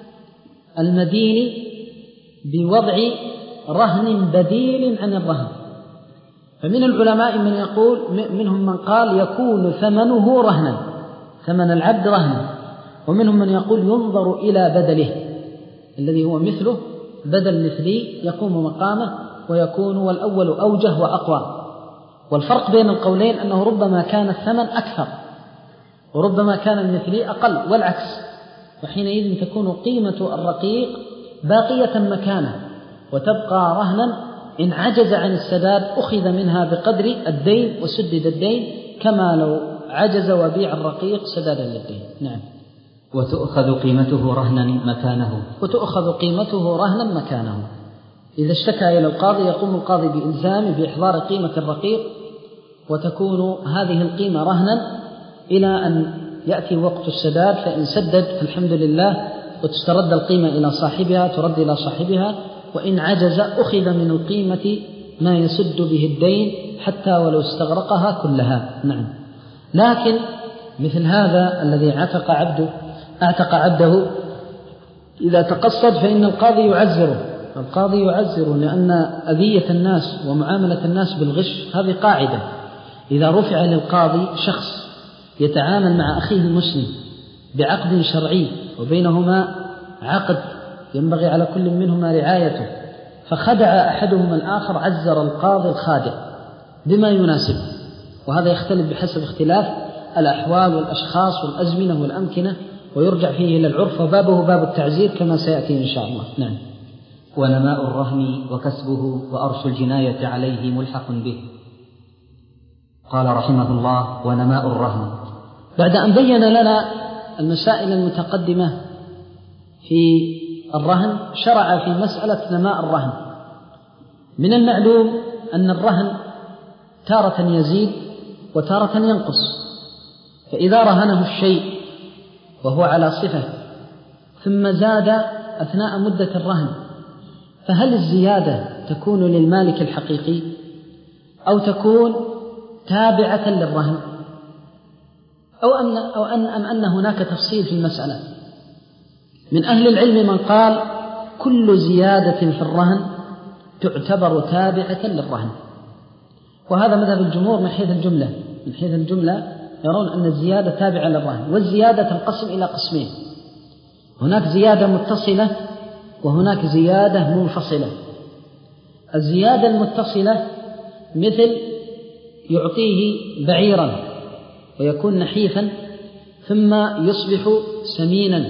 المدين بوضع رهن بديل عن الرهن. فمن العلماء من يقول منهم من قال يكون ثمنه رهنا، ثمن العبد رهنا، ومنهم من يقول ينظر إلى بدله الذي هو مثله، بدل مثلي يقوم مقامه ويكون، والأول أوجه وأقوى. والفرق بين القولين أنه ربما كان الثمن أكثر وربما كان المثلي أقل والعكس، وحينئذ تكون قيمة الرقيق باقية مكانه وتبقى رهنا. إن عجز عن السداد أخذ منها بقدر الدين وسدد الدين، كما لو عجز وبيع الرقيق سدادا للدين. نعم. وتؤخذ قيمته رهنا مكانه وتؤخذ قيمته رهنا مكانه. إذا اشتكى إلى القاضي يقوم القاضي بإلزام بإحضار قيمة الرقيق، وتكون هذه القيمة رهنا إلى أن يأتي وقت السداد، فإن سدد فالحمد لله وتسترد القيمة إلى صاحبها، ترد إلى صاحبها، وإن عجز أخذ من القيمة ما يسد به الدين حتى ولو استغرقها كلها. نعم. لكن مثل هذا الذي اعتق عبده اعتق عبده إذا تقصد فإن القاضي يعزره القاضي يعزره لأن أذية الناس ومعاملة الناس بالغش هذه قاعدة. إذا رفع للقاضي شخص يتعامل مع أخيه المسلم بعقد شرعي وبينهما عقد ينبغي على كل منهما رعايته، فخدع أحدهما الآخر، عزر القاضي الخادع بما يناسب. وهذا يختلف بحسب اختلاف الأحوال والأشخاص والأزمنة والأمكنة، ويرجع فيه إلى العرف، وبابه باب التعزير كما سيأتي إن شاء الله. نعم. ونماء الرهن وكسبه وأرش الجناية عليه ملحق به. قال رحمه الله: ونماء الرهن. بعد أن بين لنا المسائل المتقدمة في الرهن شرع في مسألة نماء الرهن. من المعلوم أن الرهن تارة يزيد وتارة ينقص، فإذا رهنه الشيء وهو على صفة ثم زاد أثناء مدة الرهن، فهل الزيادة تكون للمالك الحقيقي أو تكون تابعة للرهن، أو أن, أو أن, أم أن هناك تفصيل في المسألة؟ من أهل العلم من قال كل زيادة في الرهن تعتبر تابعة للرهن، وهذا مذهب الجمهور من حيث الجملة. من حيث الجملة يرون أن الزيادة تابعة للرهن. والزيادة تنقسم إلى قسمين: هناك زيادة متصلة وهناك زيادة منفصلة. الزيادة المتصلة مثل يعطيه بعيرا ويكون نحيفا ثم يصبح سمينا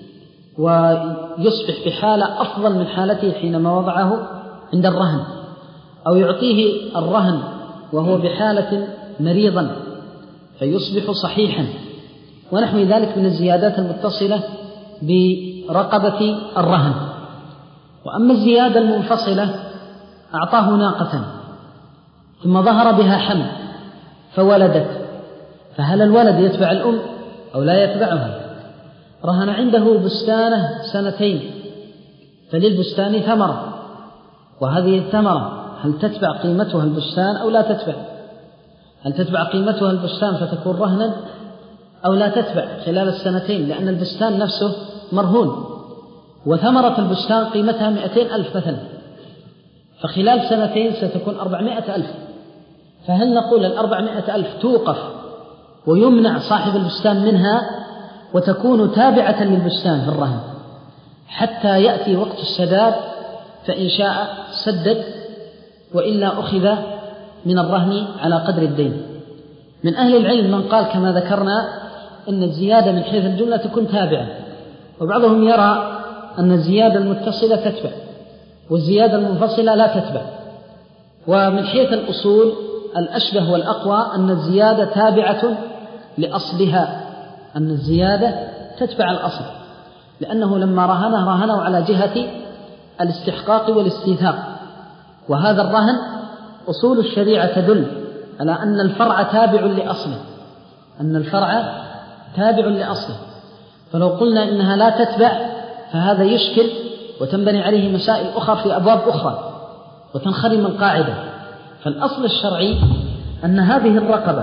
ويصبح بحالة أفضل من حالته حينما وضعه عند الرهن، أو يعطيه الرهن وهو بحالة مريضا فيصبح صحيحا، ونحو ذلك من الزيادات المتصلة برقبة الرهن. وأما الزيادة المنفصلة أعطاه ناقة ثم ظهر بها حمل فولدت، فهل الولد يتبع الأم أو لا يتبعها؟ رهن عنده بستانه سنتين، فللبستان ثمرة، وهذه الثمرة هل تتبع قيمتها البستان أو لا تتبع؟ هل تتبع قيمتها البستان فتكون رهنا أو لا تتبع خلال السنتين؟ لأن البستان نفسه مرهون، وثمرة البستان قيمتها مئتين ألف مثلا، فخلال سنتين ستكون أربعمائة ألف. فهل نقول الأربعمائة ألف توقف ويمنع صاحب البستان منها وتكون تابعة للبستان في الرهن حتى يأتي وقت السداد، فإن شاء سدد وإلا أخذ من الرهن على قدر الدين؟ من أهل العلم من قال كما ذكرنا أن الزيادة من حيث الجملة تكون تابعة، وبعضهم يرى أن الزيادة المتصلة تتبع والزيادة المنفصلة لا تتبع. ومن حيث الأصول الأشبه والأقوى أن الزيادة تابعة لأصلها، أن الزيادة تتبع الأصل، لأنه لما رهنه رهنه على جهة الاستحقاق والاستيثاق، وهذا الرهن أصول الشريعة تدل على أن الفرع تابع لأصله، أن الفرع تابع لأصله. فلو قلنا إنها لا تتبع فهذا يشكل وتنبني عليه مسائل أخرى في أبواب أخرى وتنخرم القاعدة. فالأصل الشرعي أن هذه الرقبة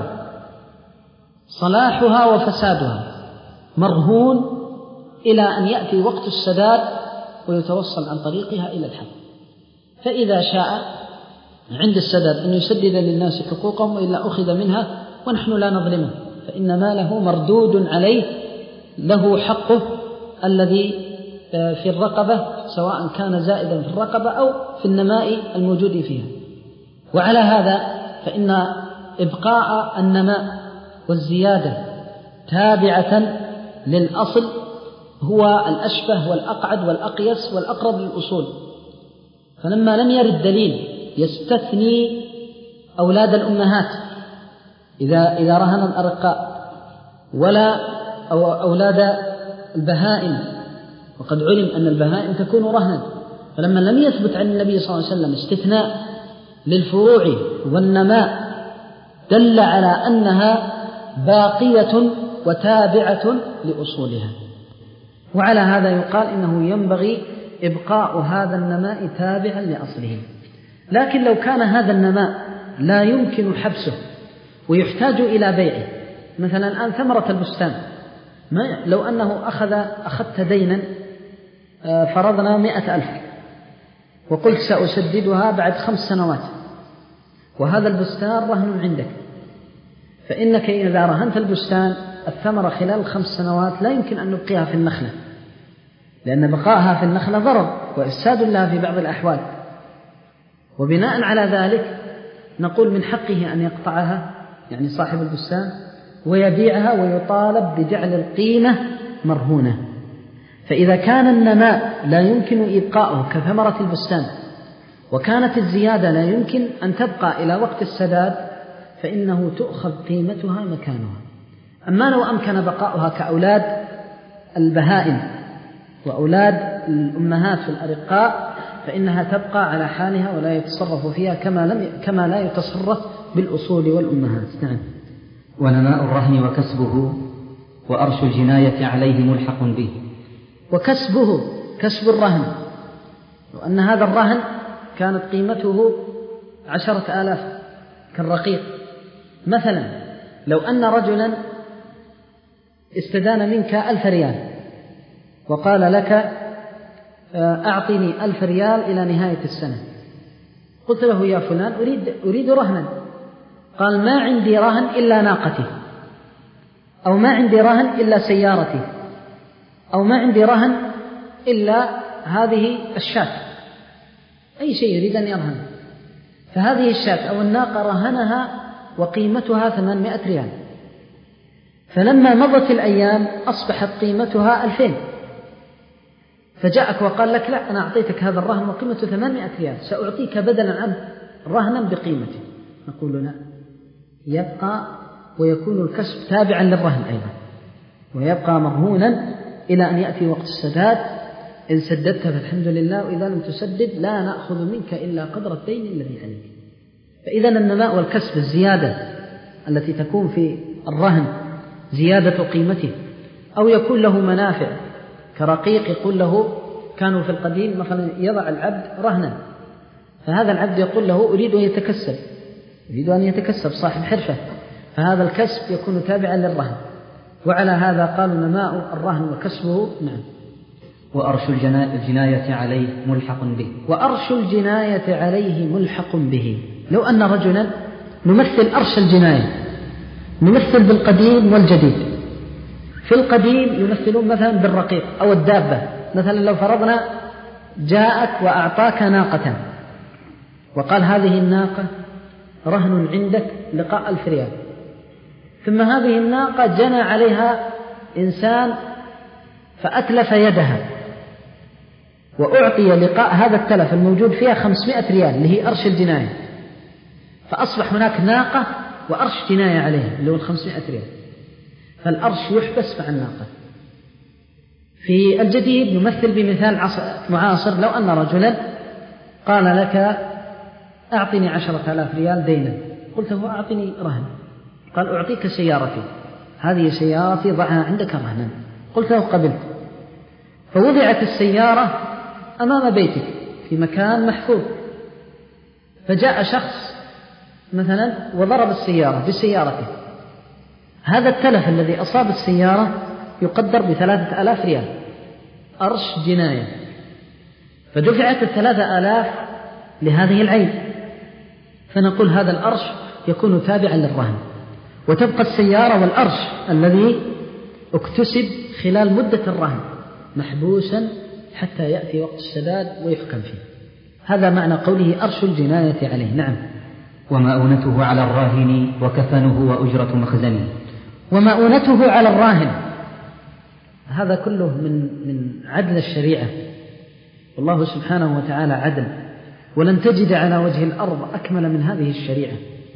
صلاحها وفسادها مرهون إلى أن يأتي وقت السداد ويتوصل عن طريقها إلى الحد، فإذا شاء عند السداد أن يسدد للناس حقوقهم وإلا أخذ منها ونحن لا نظلمه، فإن ماله مردود عليه، له حقه الذي في الرقبة سواء كان زائدا في الرقبة أو في النماء الموجود فيها. وعلى هذا فإن إبقاء النماء والزيادة تابعة للأصل هو الأشبه والأقعد والأقيس والأقرب للأصول. فلما لم يرد دليل يستثني أولاد الأمهات إذا إذا رهن الأرقاء ولا أو أولاد البهائم، وقد علم أن البهائم تكون رهنا، فلما لم يثبت عن النبي صلى الله عليه وسلم استثناء للفروع والنماء دل على أنها باقية وتابعة لأصولها. وعلى هذا يقال إنه ينبغي إبقاء هذا النماء تابعا لأصله. لكن لو كان هذا النماء لا يمكن حبسه ويحتاج إلى بيعه، مثلا الآن ثمرة البستان، ما لو أنه أخذ أخذت دينا فرضنا مئة ألف وقلت سأسددها بعد خمس سنوات، وهذا البستان رهن عندك، فإنك إذا رهنت البستان الثمرة خلال الخمس سنوات لا يمكن أن نبقيها في النخلة، لأن بقائها في النخلة ضرر وإفساد لها في بعض الأحوال. وبناء على ذلك نقول من حقه أن يقطعها، يعني صاحب البستان، ويبيعها ويطالب بجعل القيمة مرهونة. فإذا كان النماء لا يمكن إبقاؤه كثمرة البستان، وكانت الزيادة لا يمكن أن تبقى إلى وقت السداد، فإنه تؤخذ قيمتها مكانها. أما لو أمكن بقاؤها كأولاد البهائم وأولاد الأمهات في الأرقاء فإنها تبقى على حالها ولا يتصرف فيها كما, لم كما لا يتصرف بالأصول والأمهات. نعم. ونماء الرهن وكسبه وأرش الجناية عليه ملحق به. وكسبه كسب الرهن، وأن هذا الرهن كانت قيمته عشرة آلاف كالرقيق مثلا. لو أن رجلا استدان منك ألف ريال وقال لك أعطني ألف ريال إلى نهاية السنة، قلت له يا فلان أريد, أريد رهنا، قال ما عندي رهن إلا ناقتي، أو ما عندي رهن إلا سيارتي، أو ما عندي رهن إلا هذه الشاة، أي شيء يريد أن يرهن، فهذه الشاة أو الناقة رهنها وقيمتها ثمانمائة ريال، فلما مضت الأيام أصبحت قيمتها ألفين، فجاءك وقال لك لا أنا أعطيتك هذا الرهن وقيمته ثمانمائة ريال، سأعطيك بدلا عنه رهنا بقيمته، نقول لا، يبقى ويكون الكسب تابعا للرهن أيضا، ويبقى مرهونا إلى أن يأتي وقت السداد. إن سددت فالحمد لله، وإذا لم تسدد لا نأخذ منك إلا قدر الدين الذي عليك. فإذا النماء والكسب الزيادة التي تكون في الرهن زيادة قيمته، أو يكون له منافع كرقيق يقول له، كانوا في القديم مثلا يضع العبد رهنا، فهذا العبد يقول له أريد أن يتكسب يريد أن يتكسب صاحب حرفة، فهذا الكسب يكون تابعا للرهن. وعلى هذا قالوا نماء الرهن وكسبه. نعم. وأرش الجناية عليه ملحق به. وأرش الجناية عليه ملحق به. لو أن رجلا نمثل أرش الجناية، نمثل بالقديم والجديد. في القديم يمثلون مثلا بالرقيق أو الدابة، مثلا لو فرضنا جاءك وأعطاك ناقة وقال هذه الناقة رهن عندك لقاء ألف ريال، ثم هذه الناقة جنى عليها إنسان فأتلف يدها، وأعطي لقاء هذا التلف الموجود فيها خمسمائة ريال اللي هي أرش الجناية، فأصبح هناك ناقة وأرش جناية عليها اللي هو الخمسمائة ريال، فالأرش يحبس مع الناقة. في الجديد نمثل بمثال معاصر، لو أن رجلا قال لك أعطني عشرة آلاف ريال دينا، قلت له أعطني رهن، قال أعطيك سيارتي، هذه سيارتي ضعها عندك رهنا، قلت له قبلت، فوضعت السيارة أمام بيتك في مكان محفوظ، فجاء شخص مثلا وضرب السيارة بسيارته، هذا التلف الذي أصاب السيارة يقدر بثلاثة آلاف ريال أرش جناية، فدفعت الثلاثة آلاف لهذه العين، فنقول هذا الأرش يكون تابعا للرهن، وتبقى السيارة والأرش الذي اكتسب خلال مدة الرهن محبوسا حتى يأتي وقت السداد ويحكم فيه. هذا معنى قوله أرش الجناية عليه. نعم. ومؤونته على الراهن وكفنه وأجرة مخزنه. ومؤونته على الراهن، هذا كله من من عدل الشريعة، والله سبحانه وتعالى عدل، ولن تجد على وجه الأرض أكمل من هذه الشريعة،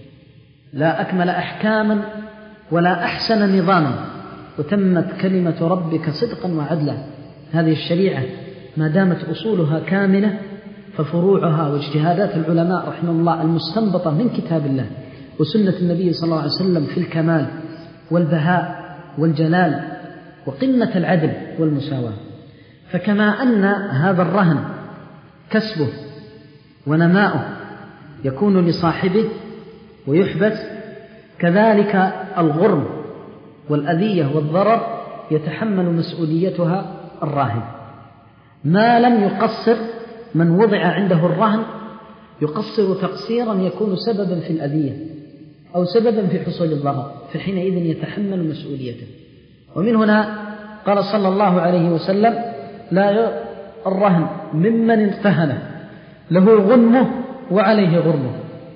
لا أكمل أحكاما ولا أحسن نظاما، وتمت كلمة ربك صدقا وعدلا. هذه الشريعة ما دامت أصولها كاملة، ففروعها واجتهادات العلماء رحمه الله المستنبطة من كتاب الله وسنة النبي صلى الله عليه وسلم في الكمال والبهاء والجلال وقمة العدل والمساواة. فكما أن هذا الرهن كسبه ونماؤه يكون لصاحبه ويحبس، كذلك الغرم والأذية والضرر يتحمل مسؤوليتها الراهن، ما لم يقصر من وضع عنده الرهن يقصر تقصيرا يكون سببا في الأذية أو سببا في حصول الضرر، فحينئذ يتحمل مسؤوليته. ومن هنا قال صلى الله عليه وسلم: لا الرهن ممن ارتهن له غنمه وعليه غرمه،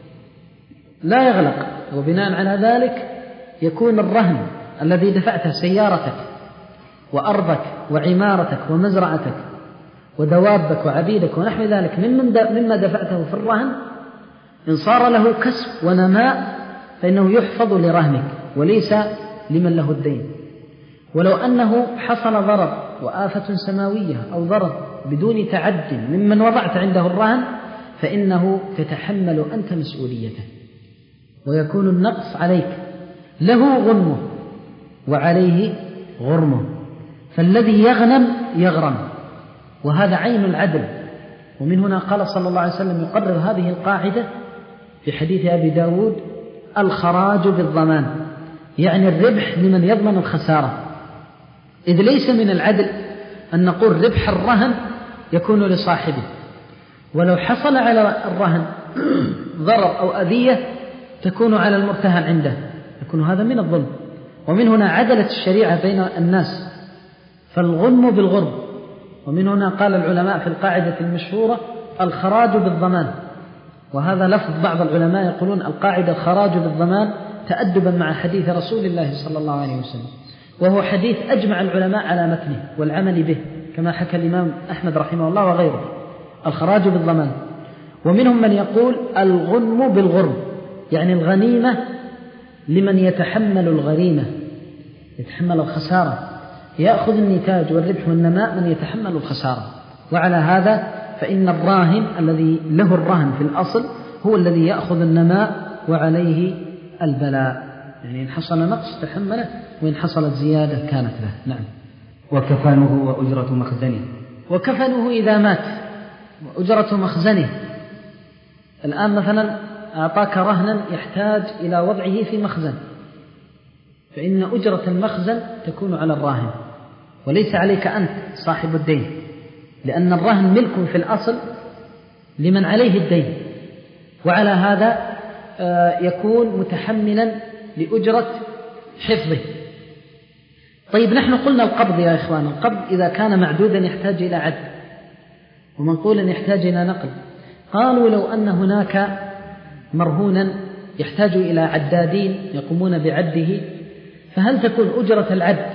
لا يغلق. وبناء على ذلك يكون الرهن الذي دفعته سيارتك وأرضك وعمارتك ومزرعتك ودوابك وعبيدك ونحو ذلك مما دفعته في الرهن، إن صار له كسب ونماء فإنه يحفظ لرهنك وليس لمن له الدين. ولو أنه حصل ضرر وآفة سماوية أو ضرر بدون تعد ممن وضعت عنده الرهن فإنه تتحمل أنت مسؤوليته، ويكون النقص عليك، له غنمه وعليه غرمه، فالذي يغنم يغرم، وهذا عين العدل. ومن هنا قال صلى الله عليه وسلم يقرر هذه القاعدة في حديث أبي داود: الخراج بالضمان، يعني الربح لمن يضمن الخسارة، إذ ليس من العدل أن نقول ربح الرهن يكون لصاحبه، ولو حصل على الرهن ضرر أو أذية تكون على المرتهن عنده، يكون هذا من الظلم. ومن هنا عدلت الشريعة بين الناس، فالغنم بالغرم. ومن هنا قال العلماء في القاعدة المشهورة: الخراج بالضمان، وهذا لفظ بعض العلماء يقولون القاعدة الخراج بالضمان تأدبا مع حديث رسول الله صلى الله عليه وسلم، وهو حديث أجمع العلماء على متنه والعمل به كما حكى الإمام أحمد رحمه الله وغيره، الخراج بالضمان. ومنهم من يقول الغنم بالغرم، يعني الغنيمة لمن يتحمل الغريمة، يتحمل الخسارة، يأخذ النتاج والربح والنماء من يتحمل الخسارة. وعلى هذا فإن الراهن الذي له الرهن في الأصل هو الذي يأخذ النماء وعليه البلاء، يعني إن حصل نقص تحمله وإن حصلت زيادة كانت له. نعم. وكفنه وأجرة مخزنه. وكفنه إذا مات وأجرة مخزنه. الآن مثلا أعطاك رهنا يحتاج إلى وضعه في مخزن، فإن أجرة المخزن تكون على الراهن وليس عليك أنت صاحب الدين، لأن الرهن ملك في الأصل لمن عليه الدين، وعلى هذا يكون متحملا لأجرة حفظه. طيب نحن قلنا القبض يا إخوان، القبض إذا كان معدودا يحتاج إلى عد ومنقولا يحتاج إلى نقل. قالوا لو أن هناك مرهونا يحتاج إلى عدادين يقومون بعده، فهل تكون أجرة العد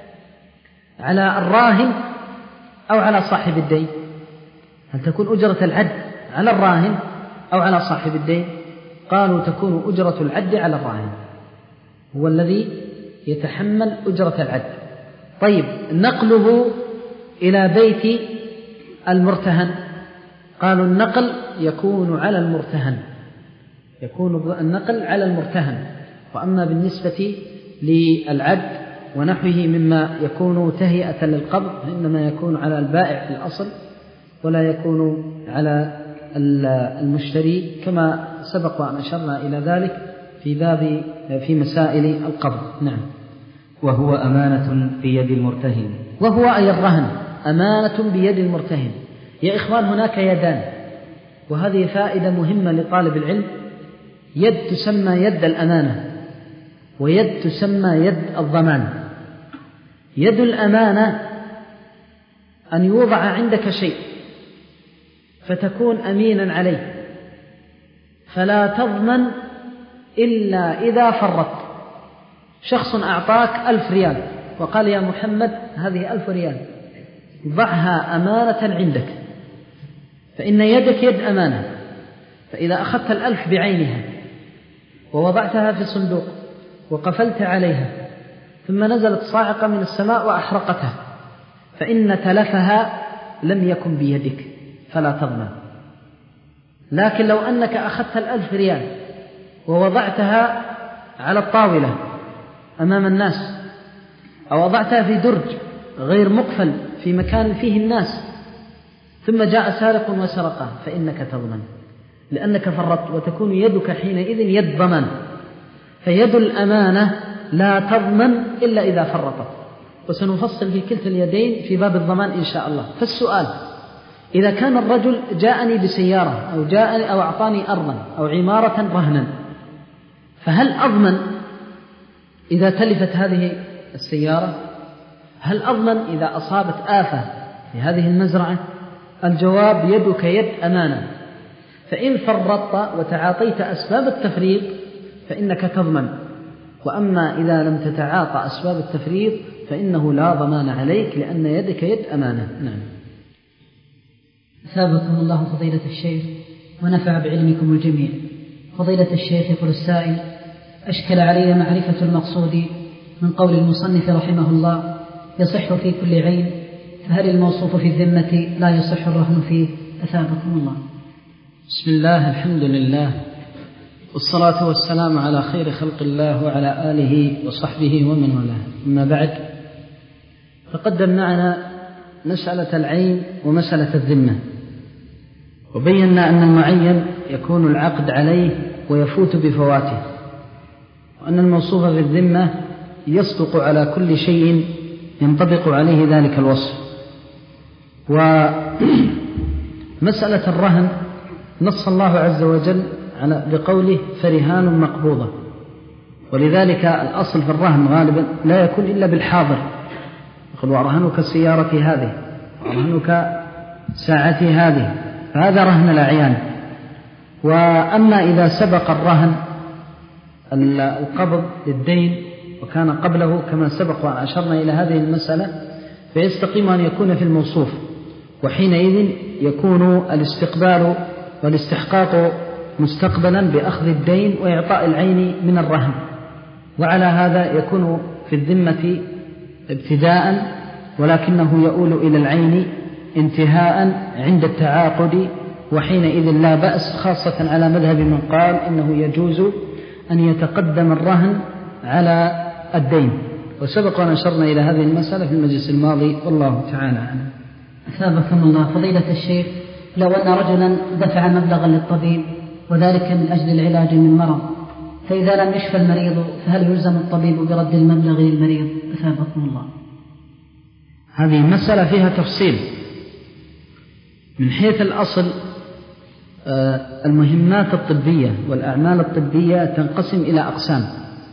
على الراهن أو على صاحب الدين؟ هل تكون أجرة العد على الراهن أو على صاحب الدين؟ قالوا تكون أجرة العد على الراهن، هو الذي يتحمل أجرة العد. طيب نقله إلى بيت المرتهن، قالوا النقل يكون على المرتهن، يكون النقل على المرتهن. وأما بالنسبة للعد ونحوه مما يكون تهيئة للقبض فإنما يكون على البائع في الأصل ولا يكون على المشتري، كما سبق وأن أشرنا إلى ذلك في باب في مسائل القبض. نعم. وهو أمانة بيد المرتهن. وهو أي الرهن أمانة بيد المرتهن. يا إخوان هناك يدان، وهذه فائدة مهمة لطالب العلم. يد تسمى يد الأمانة ويد تسمى يد الضمان. يد الأمانة أن يوضع عندك شيء فتكون أمينا عليه فلا تضمن إلا إذا فرطت. شخص أعطاك ألف ريال وقال يا محمد هذه ألف ريال ضعها أمانة عندك، فإن يدك يد أمانة، فإذا أخذت الألف بعينها ووضعتها في صندوق وقفلت عليها ثم نزلت صاعقة من السماء وأحرقتها فإن تلفها لم يكن بيدك فلا تضمن. لكن لو أنك أخذت الألف ريال ووضعتها على الطاولة أمام الناس أو وضعتها في درج غير مقفل في مكان فيه الناس ثم جاء سارق وسرقها فإنك تضمن، لأنك فرطت، وتكون يدك حينئذ يد ضمان. فيد الأمانة لا تضمن إلا إذا فرطت، وسنفصل في كلتا اليدين في باب الضمان إن شاء الله. فالسؤال: إذا كان الرجل جاءني بسيارة أو جاءني أو أعطاني أرضا أو عمارة رهنا، فهل أضمن إذا تلفت هذه السيارة؟ هل أضمن إذا أصابت آفة في هذه المزرعة؟ الجواب: يدك يد أمانة، فإن فرطت وتعاطيت أسباب التفريط فإنك تضمن، وأما إذا لم تتعاطى أسباب التفريط فإنه لا ضمان عليك لأن يدك يد أمانة. نعم. أثابكم الله فضيلة الشيخ ونفع بعلمكم الجميع. فضيلة الشيخ يقول السائل: أشكل علي معرفة المقصود من قول المصنف رحمه الله يصح في كل عين، فهل الموصوف في الذمة لا يصح الرهن فيه؟ أثابكم الله. بسم الله، الحمد لله، والصلاة والسلام على خير خلق الله وعلى آله وصحبه ومن والاه. أما بعد، فقدم معنا مسألة العين ومسألة الذمة، وبينا أن المعين يكون العقد عليه ويفوت بفواته، وأن الموصوف في الذمة يصدق على كل شيء ينطبق عليه ذلك الوصف. ومسألة الرهن نص الله عز وجل على بقوله: فرهان مقبوضة، ولذلك الأصل في الرهن غالبا لا يكون إلا بالحاضر، يقول: ورهنك سيارتي هذه، ورهنك ساعتي هذه، فهذا رهن الأعيان. وأما إذا سبق الرهن القبض للدين وكان قبله كما سبق وأن أشرنا إلى هذه المسألة، فيستقيم أن يكون في الموصوف، وحينئذ يكون الاستقبال والاستحقاق مستقبلا بأخذ الدين وإعطاء العين من الرهن. وعلى هذا يكون في الذمة ابتداء، ولكنه يؤول إلى العين انتهاء عند التعاقد، وحينئذ لا بأس، خاصة على مذهب من قال إنه يجوز أن يتقدم الرهن على الدين، وسبق أن أشرنا إلى هذه المسألة في المجلس الماضي، والله تعالى عنه. أثابكم الله. فضيلة الشيخ، لو أن رجلا دفع مبلغا للطبيب وذلك من أجل العلاج من مرض، فإذا لم يشفى المريض فهل يلزم الطبيب برد المبلغ للمريض؟ أثابكم الله. هذه مسألة فيها تفصيل. من حيث الأصل المهمات الطبية والأعمال الطبية تنقسم إلى أقسام،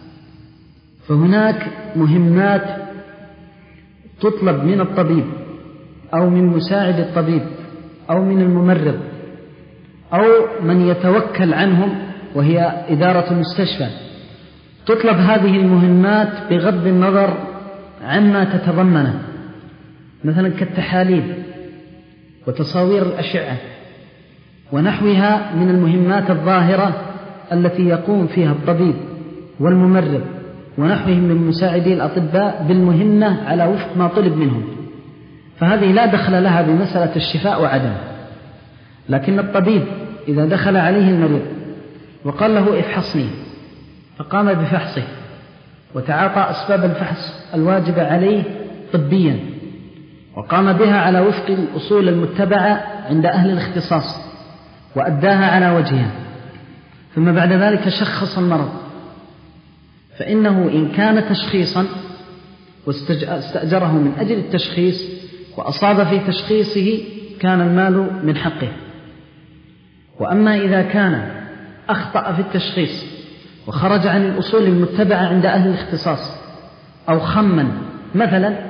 فهناك مهمات تطلب من الطبيب أو من مساعد الطبيب أو من الممرض أو من يتوكل عنهم وهي إدارة المستشفى، تطلب هذه المهمات بغض النظر عما تتضمنه، مثلا كالتحاليل وتصاوير الأشعة ونحوها من المهمات الظاهرة التي يقوم فيها الطبيب والممرض ونحوهم من مساعدي الأطباء بالمهمة على وفق ما طلب منهم، فهذه لا دخل لها بمسألة الشفاء وعدم. لكن الطبيب إذا دخل عليه المريض وقال له افحصني، فقام بفحصه وتعاطى أسباب الفحص الواجبة عليه طبيا وقام بها على وفق الأصول المتبعة عند أهل الاختصاص وأداها على وجهها، ثم بعد ذلك شخص المرض، فإنه إن كان تشخيصا واستأجره من أجل التشخيص وأصاب في تشخيصه كان المال من حقه. وأما إذا كان أخطأ في التشخيص وخرج عن الأصول المتبعة عند أهل الاختصاص أو خمن، مثلا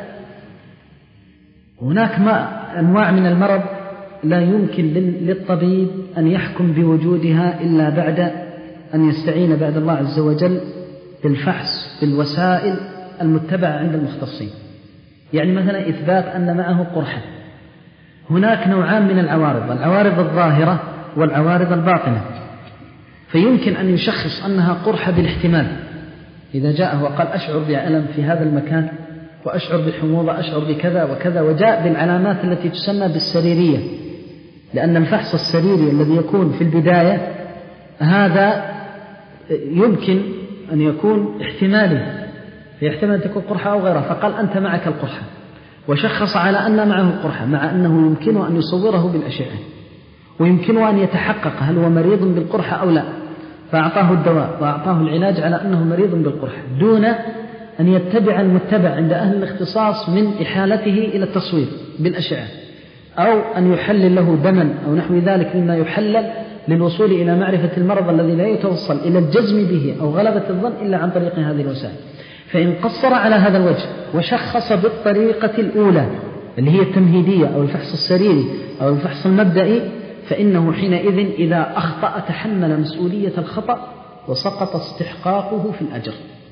هناك ما أنواع من المرض لا يمكن للطبيب أن يحكم بوجودها إلا بعد أن يستعين بعد الله عز وجل بالفحص بالوسائل المتبعة عند المختصين. يعني مثلا إثبات أن معه قرحة، هناك نوعان من العوارض، العوارض الظاهرة والعوارض الباطنة، فيمكن أن يشخص أنها قرحة بالاحتمال، إذا جاءه وقال أشعر بألم في هذا المكان وأشعر بحموضة أشعر بكذا وكذا، وجاء بالعلامات التي تسمى بالسريرية، لأن الفحص السريري الذي يكون في البداية هذا يمكن أن يكون احتمالي، يحتمل أن تكون قرحة أو غيرها، فقال أنت معك القرحة وشخص على أن معه القرحة، مع أنه يمكنه أن يصوره بالأشعة ويمكنه أن يتحقق هل هو مريض بالقرحة أو لا، فأعطاه الدواء وأعطاه العلاج على أنه مريض بالقرحة دون أن يتبع المتبع عند أهل الاختصاص من إحالته إلى التصوير بالأشعة، أو أن يحلل له دما أو نحو ذلك مما يحلل للوصول إلى معرفة المرض الذي لا يتوصل إلى الجزم به أو غلبة الظن إلا عن طريق هذه الوسائل. فإن قصر على هذا الوجه وشخص بالطريقة الأولى اللي هي التمهيدية أو الفحص السريري أو الفحص المبدئي، فإنه حينئذ إذا أخطأ تحمل مسؤولية الخطأ وسقط استحقاقه في الأجر،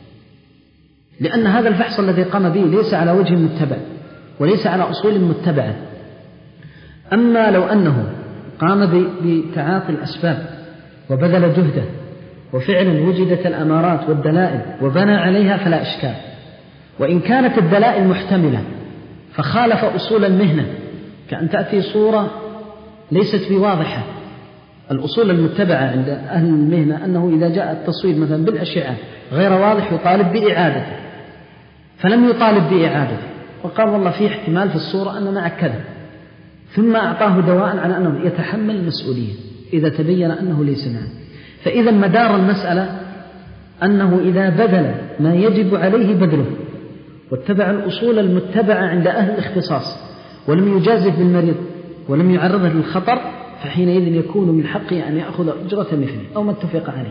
لأن هذا الفحص الذي قام به ليس على وجه متبع وليس على أصول متبعة. أما لو أنه قام بتعاطي الأسباب وبذل جهده وفعلا وجدت الأمارات والدلائل وبنى عليها فلا إشكال، وإن كانت الدلائل محتملة فخالف أصول المهنة، كأن تأتي صورة ليست بواضحة، الأصول المتبعة عند أهل المهنة أنه إذا جاء التصوير مثلا بالأشعة غير واضح يطالب بإعادته، فلم يطالب بإعادته وقال والله في احتمال في الصورة أن معك كذا، ثم أعطاه دواء على أنه يتحمل المسؤولية إذا تبين أنه ليس معه. فإذا مدار المسألة أنه إذا بذل ما يجب عليه بذله واتبع الأصول المتبعة عند أهل الاختصاص ولم يجازف بالمريض ولم يعرضه للخطر، فحينئذ يكون من حقه أن يأخذ أجرة مثله أو ما اتفق عليه.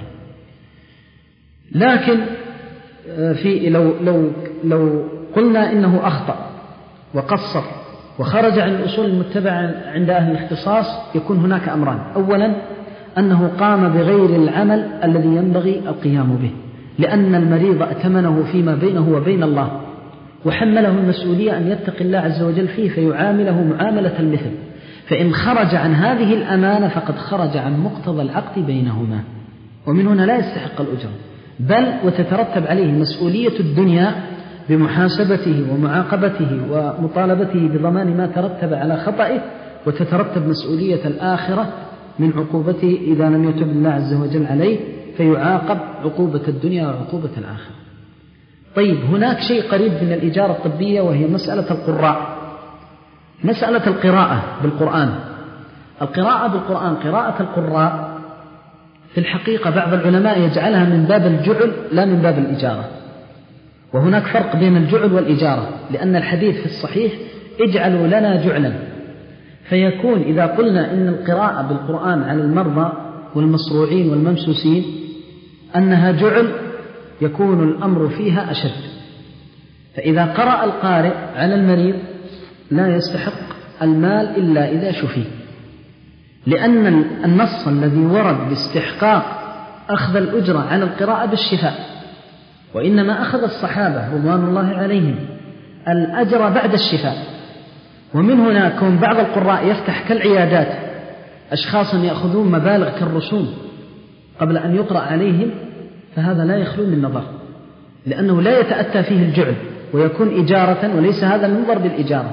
لكن في لو, لو, لو قلنا إنه أخطأ وقصر وخرج عن الأصول المتبعة عند أهل الاختصاص، يكون هناك أمران: أولا أنه قام بغير العمل الذي ينبغي القيام به، لأن المريض أتمنه فيما بينه وبين الله وحمله المسؤولية أن يتقي الله عز وجل فيه فيعامله معاملة المثل، فإن خرج عن هذه الأمانة فقد خرج عن مقتضى العقد بينهما، ومن هنا لا يستحق الأجرة. بل وتترتب عليه مسؤولية الدنيا بمحاسبته ومعاقبته ومطالبته بضمان ما ترتب على خطئه، وتترتب مسؤولية الآخرة من عقوبته إذا لم يتب الله عز وجل عليه، فيعاقب عقوبة الدنيا وعقوبة الآخرة. طيب، هناك شيء قريب من الإجارة الطبية، وهي مسألة القراء، مسألة القراءة بالقرآن. القراءة بالقرآن، قراءة القراء في الحقيقة بعض العلماء يجعلها من باب الجعل لا من باب الإجارة، وهناك فرق بين الجعل والإجارة، لأن الحديث في الصحيح اجعلوا لنا جعلا، فيكون إذا قلنا إن القراءة بالقرآن على المرضى والمصروعين والممسوسين أنها جعل يكون الأمر فيها أشد. فإذا قرأ القارئ على المريض لا يستحق المال إلا إذا شفي، لأن النص الذي ورد باستحقاق أخذ الأجرة على القراءة بالشفاء، وإنما أخذ الصحابة رضوان الله عليهم الأجر بعد الشفاء. ومن هنا كون بعض القراء يفتح كالعيادات أشخاصا يأخذون مبالغ كالرسوم قبل أن يقرأ عليهم، فهذا لا يخلو من نظر، لأنه لا يتأتى فيه الجعل ويكون إجارة، وليس هذا المنظر بالإجارة،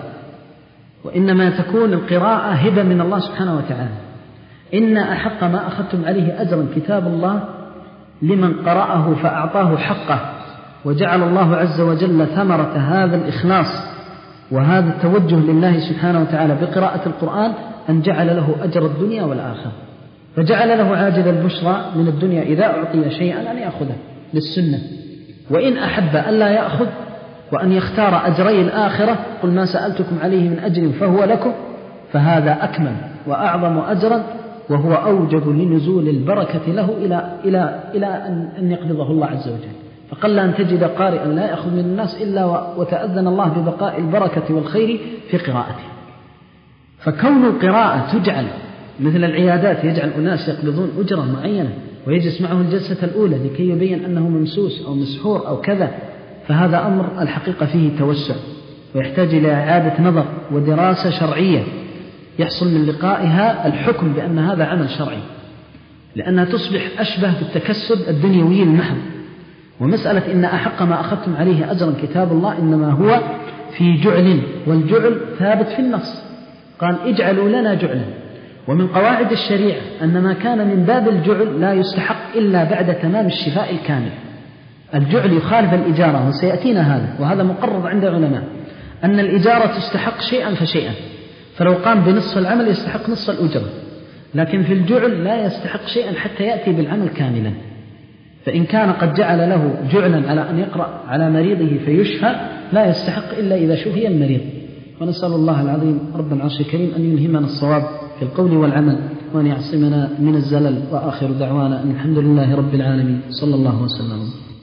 وإنما تكون القراءة هبة من الله سبحانه وتعالى. إن أحق ما أخذتم عليه أجرا كتاب الله لمن قرأه فأعطاه حقه، وجعل الله عز وجل ثمرة هذا الإخلاص وهذا التوجه لله سبحانه وتعالى بقراءة القرآن أن جعل له أجر الدنيا والآخرة، فجعل له عاجل البشرى من الدنيا إذا أعطي شيئا أن يأخذه للسنة، وإن أحب أن لا يأخذ وأن يختار أجري الآخرة قل ما سألتكم عليه من أجر فهو لكم، فهذا أكمل وأعظم أجرا، وهو أوجب لنزول البركة له إلى, إلى, إلى أن يقبضه الله عز وجل. فقل أن تجد قارئا لا يأخذ من الناس إلا وتأذن الله ببقاء البركة والخير في قراءته. فكون القراءة تجعل مثل العيادات، يجعل أناس يقبضون أجرة معينة ويجلس معه الجلسة الأولى لكي يبين أنه ممسوس أو مسحور أو كذا، فهذا أمر الحقيقة فيه توسع، ويحتاج إلى إعادة نظر ودراسة شرعية يحصل من لقائها الحكم بأن هذا عمل شرعي، لأنها تصبح أشبه بالتكسب الدنيوي المحض. ومسألة إن أحق ما أخذتم عليه أجرا كتاب الله إنما هو في جعل، والجعل ثابت في النص، قال اجعلوا لنا جعلا. ومن قواعد الشريعة أن ما كان من باب الجعل لا يستحق إلا بعد تمام الشفاء الكامل. الجعل يخالف الإجارة، وسيأتينا هذا، وهذا مقرر عند العلماء أن الإجارة تستحق شيئا فشيئا، فلو قام بنصف العمل يستحق نصف الأجرة، لكن في الجعل لا يستحق شيئا حتى يأتي بالعمل كاملا. فإن كان قد جعل له جعلا على أن يقرأ على مريضه فيشفى لا يستحق إلا إذا شفي المريض. ونسأل الله العظيم رب العرش الكريم أن يلهمنا الصواب في القول والعمل، وأن يعصمنا من الزلل. وآخر دعوانا أن الحمد لله رب العالمين، صلى الله وسلم.